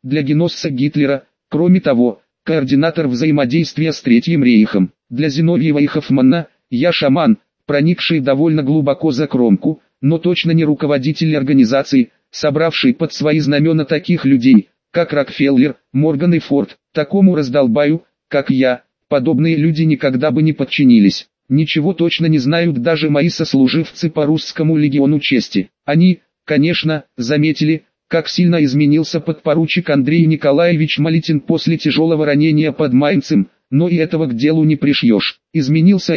для геносса Гитлера, кроме того, координатор взаимодействия с Третьим рейхом. Для Зиновьева и Хоффмана я шаман, проникший довольно глубоко за кромку, но точно не руководитель организации, собравший под свои знамена таких людей, как Рокфеллер, Морган и Форд. Такому раздолбаю, как я, подобные люди никогда бы не подчинились. Ничего точно не знают даже мои сослуживцы по русскому легиону чести. Они, конечно, заметили, как сильно изменился подпоручик Андрей Николаевич Малитин после тяжелого ранения под Майнцем, но и этого к делу не пришьешь. Изменился,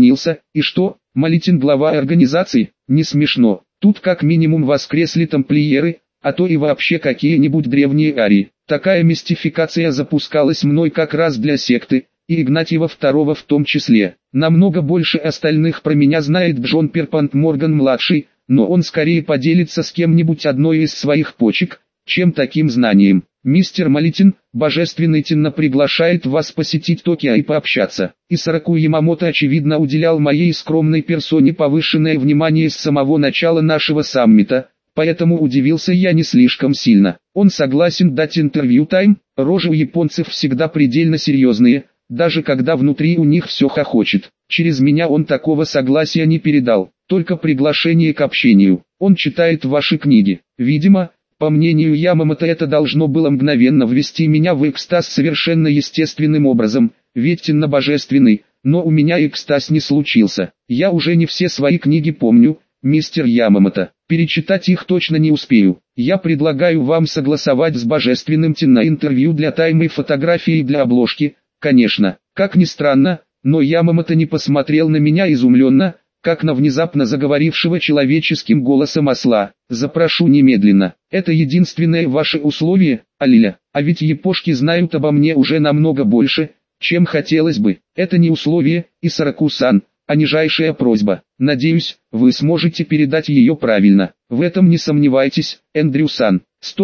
и что, Малитин глава организации? Не смешно. Тут как минимум воскресли тамплиеры, а то и вообще какие-нибудь древние арии. Такая мистификация запускалась мной как раз для секты, и Игнатьева II в том числе. Намного больше остальных про меня знает Джон Перпант Морган-младший, но он скорее поделится с кем-нибудь одной из своих почек, чем таким знанием. Мистер Малитин, божественный Тинна приглашает вас посетить Токио и пообщаться. Исараку Ямамото очевидно уделял моей скромной персоне повышенное внимание с самого начала нашего саммита, поэтому удивился я не слишком сильно. Он согласен дать интервью Time, рожи у японцев всегда предельно серьезные, даже когда внутри у них все хохочет. Через меня он такого согласия не передал, только приглашение к общению. Он читает ваши книги. Видимо, по мнению Ямамото, это должно было мгновенно ввести меня в экстаз совершенно естественным образом, ведь Тинна божественный, но у меня экстаз не случился. Я уже не все свои книги помню, мистер Ямамото. Перечитать их точно не успею. Я предлагаю вам согласовать с божественным Тинна интервью для Тайм и фотографии для обложки, конечно. Как ни странно, но Ямамото не посмотрел на меня изумленно, как на внезапно заговорившего человеческим голосом осла. Запрошу немедленно. Это единственное ваше условие, Алиля. А ведь япошки знают обо мне уже намного больше, чем хотелось бы. Это не условие, Исараку-сан, а нижайшая просьба. Надеюсь, вы сможете передать ее правильно. В этом не сомневайтесь, Эндрю-сан.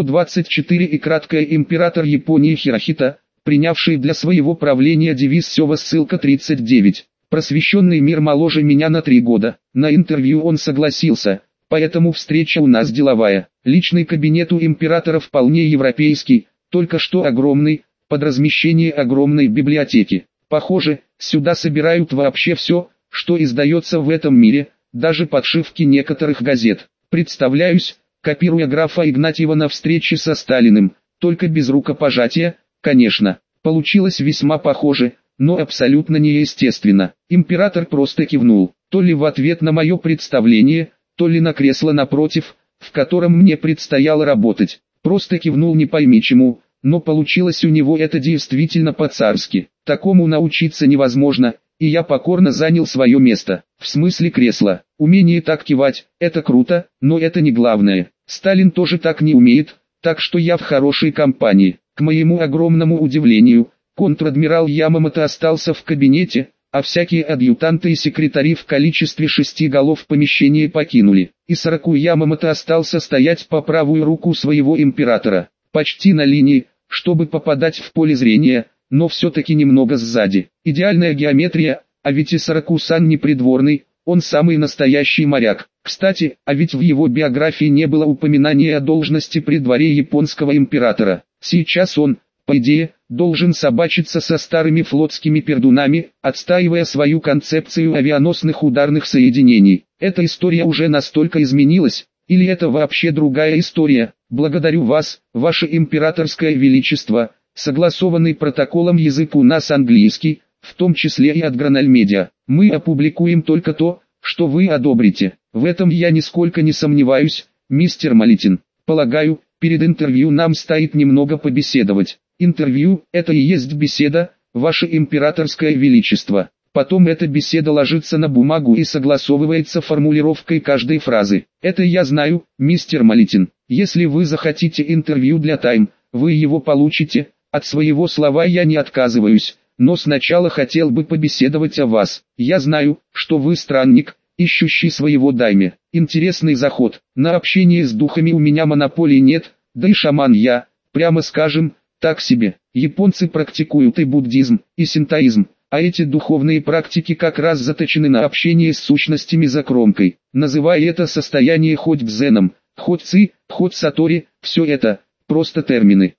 124 и краткое император Японии Хирохита, принявший для своего правления девиз Сёва, ссылка 39. Просвещенный мир моложе меня на 3 года. На интервью он согласился, поэтому встреча у нас деловая. Личный кабинет у императора вполне европейский, только что огромный, под размещение огромной библиотеки. Похоже, сюда собирают вообще все, что издается в этом мире, даже подшивки некоторых газет. Представляюсь, копируя графа Игнатьева на встрече со Сталиным, только без рукопожатия, конечно. Получилось весьма похоже, но абсолютно неестественно. Император просто кивнул, то ли в ответ на мое представление, то ли на кресло напротив, в котором мне предстояло работать. Просто кивнул не пойми чему, но получилось у него это действительно по-царски. Такому научиться невозможно, и я покорно занял свое место. В смысле кресла. Умение так кивать, это круто, но это не главное. Сталин тоже так не умеет, так что я в хорошей компании. К моему огромному удивлению, контр-адмирал Ямамото остался в кабинете, а всякие адъютанты и секретари в количестве 6 голов помещение покинули. Исараку Ямамото остался стоять по правую руку своего императора, почти на линии, чтобы попадать в поле зрения, но все-таки немного сзади. Идеальная геометрия, а ведь Исараку-сан не придворный, он самый настоящий моряк. Кстати, а ведь в его биографии не было упоминания о должности при дворе японского императора. Сейчас он, по идее, должен собачиться со старыми флотскими пердунами, отстаивая свою концепцию авианосных ударных соединений. Эта история уже настолько изменилась, или это вообще другая история? Благодарю вас, ваше императорское величество. Согласованный протоколом язык у нас английский, в том числе и от Гранальмедиа. Мы опубликуем только то, что вы одобрите. В этом я нисколько не сомневаюсь, мистер Малитин. Полагаю, перед интервью нам стоит немного побеседовать. Интервью – это и есть беседа, ваше императорское величество. Потом эта беседа ложится на бумагу и согласовывается формулировкой каждой фразы. Это я знаю, мистер Малитин. Если вы захотите интервью для Time, вы его получите. От своего слова я не отказываюсь, но сначала хотел бы побеседовать о вас. Я знаю, что вы странник, ищущий своего дайме. Интересный заход. На общение с духами у меня монополии нет, да и шаман я, прямо скажем, так себе. Японцы практикуют и буддизм, и синтоизм, а эти духовные практики как раз заточены на общение с сущностями за кромкой. Называй это состояние хоть дзеном, хоть ци, хоть сатори, все это просто термины.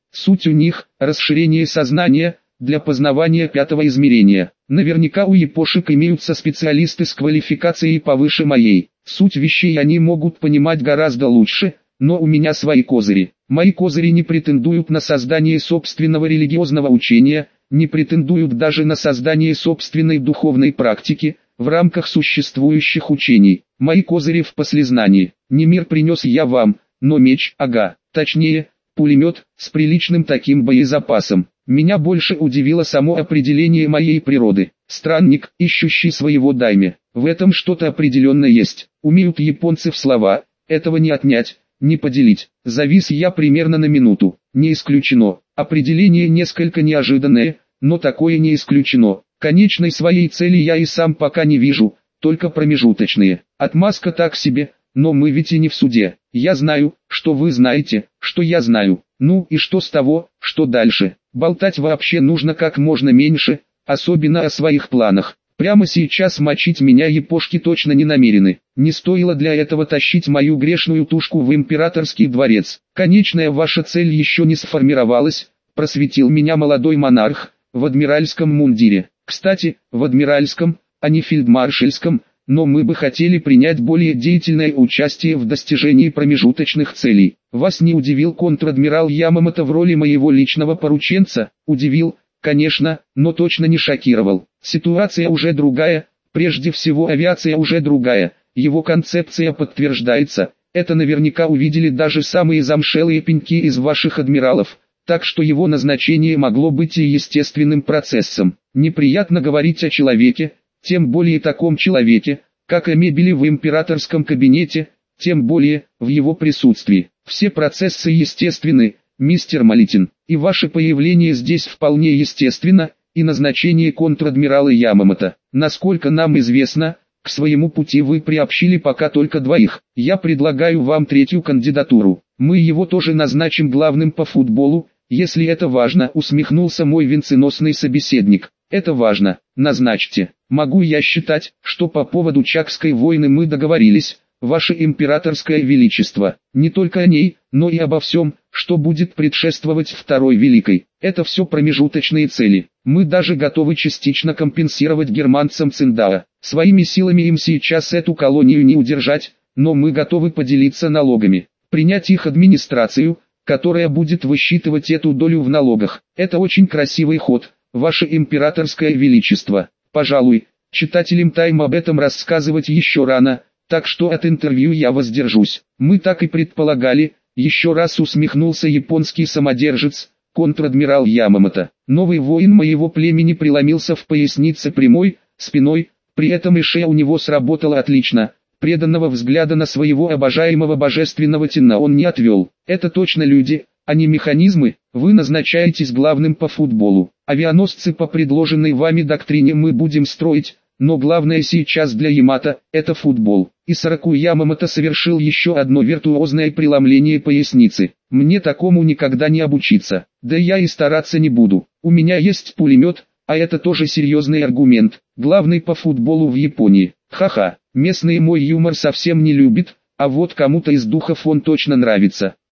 Суть у них – расширение сознания, для познавания пятого измерения. Наверняка у япошек имеются специалисты с квалификацией повыше моей. Суть вещей они могут понимать гораздо лучше, но у меня свои козыри. Мои козыри не претендуют на создание собственного религиозного учения, не претендуют даже на создание собственной духовной практики, в рамках существующих учений. Мои козыри в послезнании. Не мир принес я вам, но меч, точнее, пулемет, с приличным таким боезапасом. Меня больше удивило само определение моей природы. Странник, ищущий своего дайме. В этом что-то определенно есть. Умеют японцы в слова, этого не отнять, не поделить. Завис я примерно на минуту. Не исключено. Определение несколько неожиданное, но такое не исключено. Конечной своей цели я и сам пока не вижу, только промежуточные. Отмазка так себе, но мы ведь и не в суде. Я знаю, что вы знаете, что я знаю. Ну и что с того, что дальше? Болтать вообще нужно как можно меньше, особенно о своих планах. Прямо сейчас мочить меня япошки точно не намерены. Не стоило для этого тащить мою грешную тушку в императорский дворец. Конечная ваша цель еще не сформировалась, просветил меня молодой монарх, в адмиральском мундире. Кстати, в адмиральском, а не фельдмаршальском, но мы бы хотели принять более деятельное участие в достижении промежуточных целей. Вас не удивил контр-адмирал Ямамото в роли моего личного порученца? Удивил, конечно, но точно не шокировал. Ситуация уже другая, прежде всего авиация уже другая, его концепция подтверждается, это наверняка увидели даже самые замшелые пеньки из ваших адмиралов, так что его назначение могло быть и естественным процессом. Неприятно говорить о человеке, тем более таком человеке, как о мебели в императорском кабинете, тем более в его присутствии. Все процессы естественны, мистер Малитин, и ваше появление здесь вполне естественно, и назначение контр-адмирала Ямамото. Насколько нам известно, к своему пути вы приобщили пока только двоих. Я предлагаю вам третью кандидатуру. Мы его тоже назначим главным по футболу, если это важно, усмехнулся мой венценосный собеседник. Это важно, назначьте. Могу я считать, что по поводу Чакской войны мы договорились, ваше императорское величество, не только о ней, но и обо всем, что будет предшествовать Второй Великой. Это все промежуточные цели. Мы даже готовы частично компенсировать германцам Циндао. Своими силами им сейчас эту колонию не удержать, но мы готовы поделиться налогами. Принять их администрацию, которая будет высчитывать эту долю в налогах. Это очень красивый ход, ваше императорское величество. Пожалуй, читателям Тайм об этом рассказывать еще рано, так что от интервью я воздержусь. Мы так и предполагали, еще раз усмехнулся японский самодержец, контр-адмирал Ямамото. Новый воин моего племени преломился в пояснице прямой, спиной, при этом и шея у него сработала отлично. Преданного взгляда на своего обожаемого божественного Тина он не отвел. Это точно люди, а не механизмы. Вы назначаетесь главным по футболу. Авианосцы по предложенной вами доктрине мы будем строить, но главное сейчас для Ямато – это футбол. И Сараку Ямамото совершил еще одно виртуозное преломление поясницы. Мне такому никогда не обучиться. Да я и стараться не буду. У меня есть пулемет, а это тоже серьезный аргумент. Главный по футболу в Японии. Ха-ха, местные мой юмор совсем не любят, а вот кому-то из духов он точно нравится.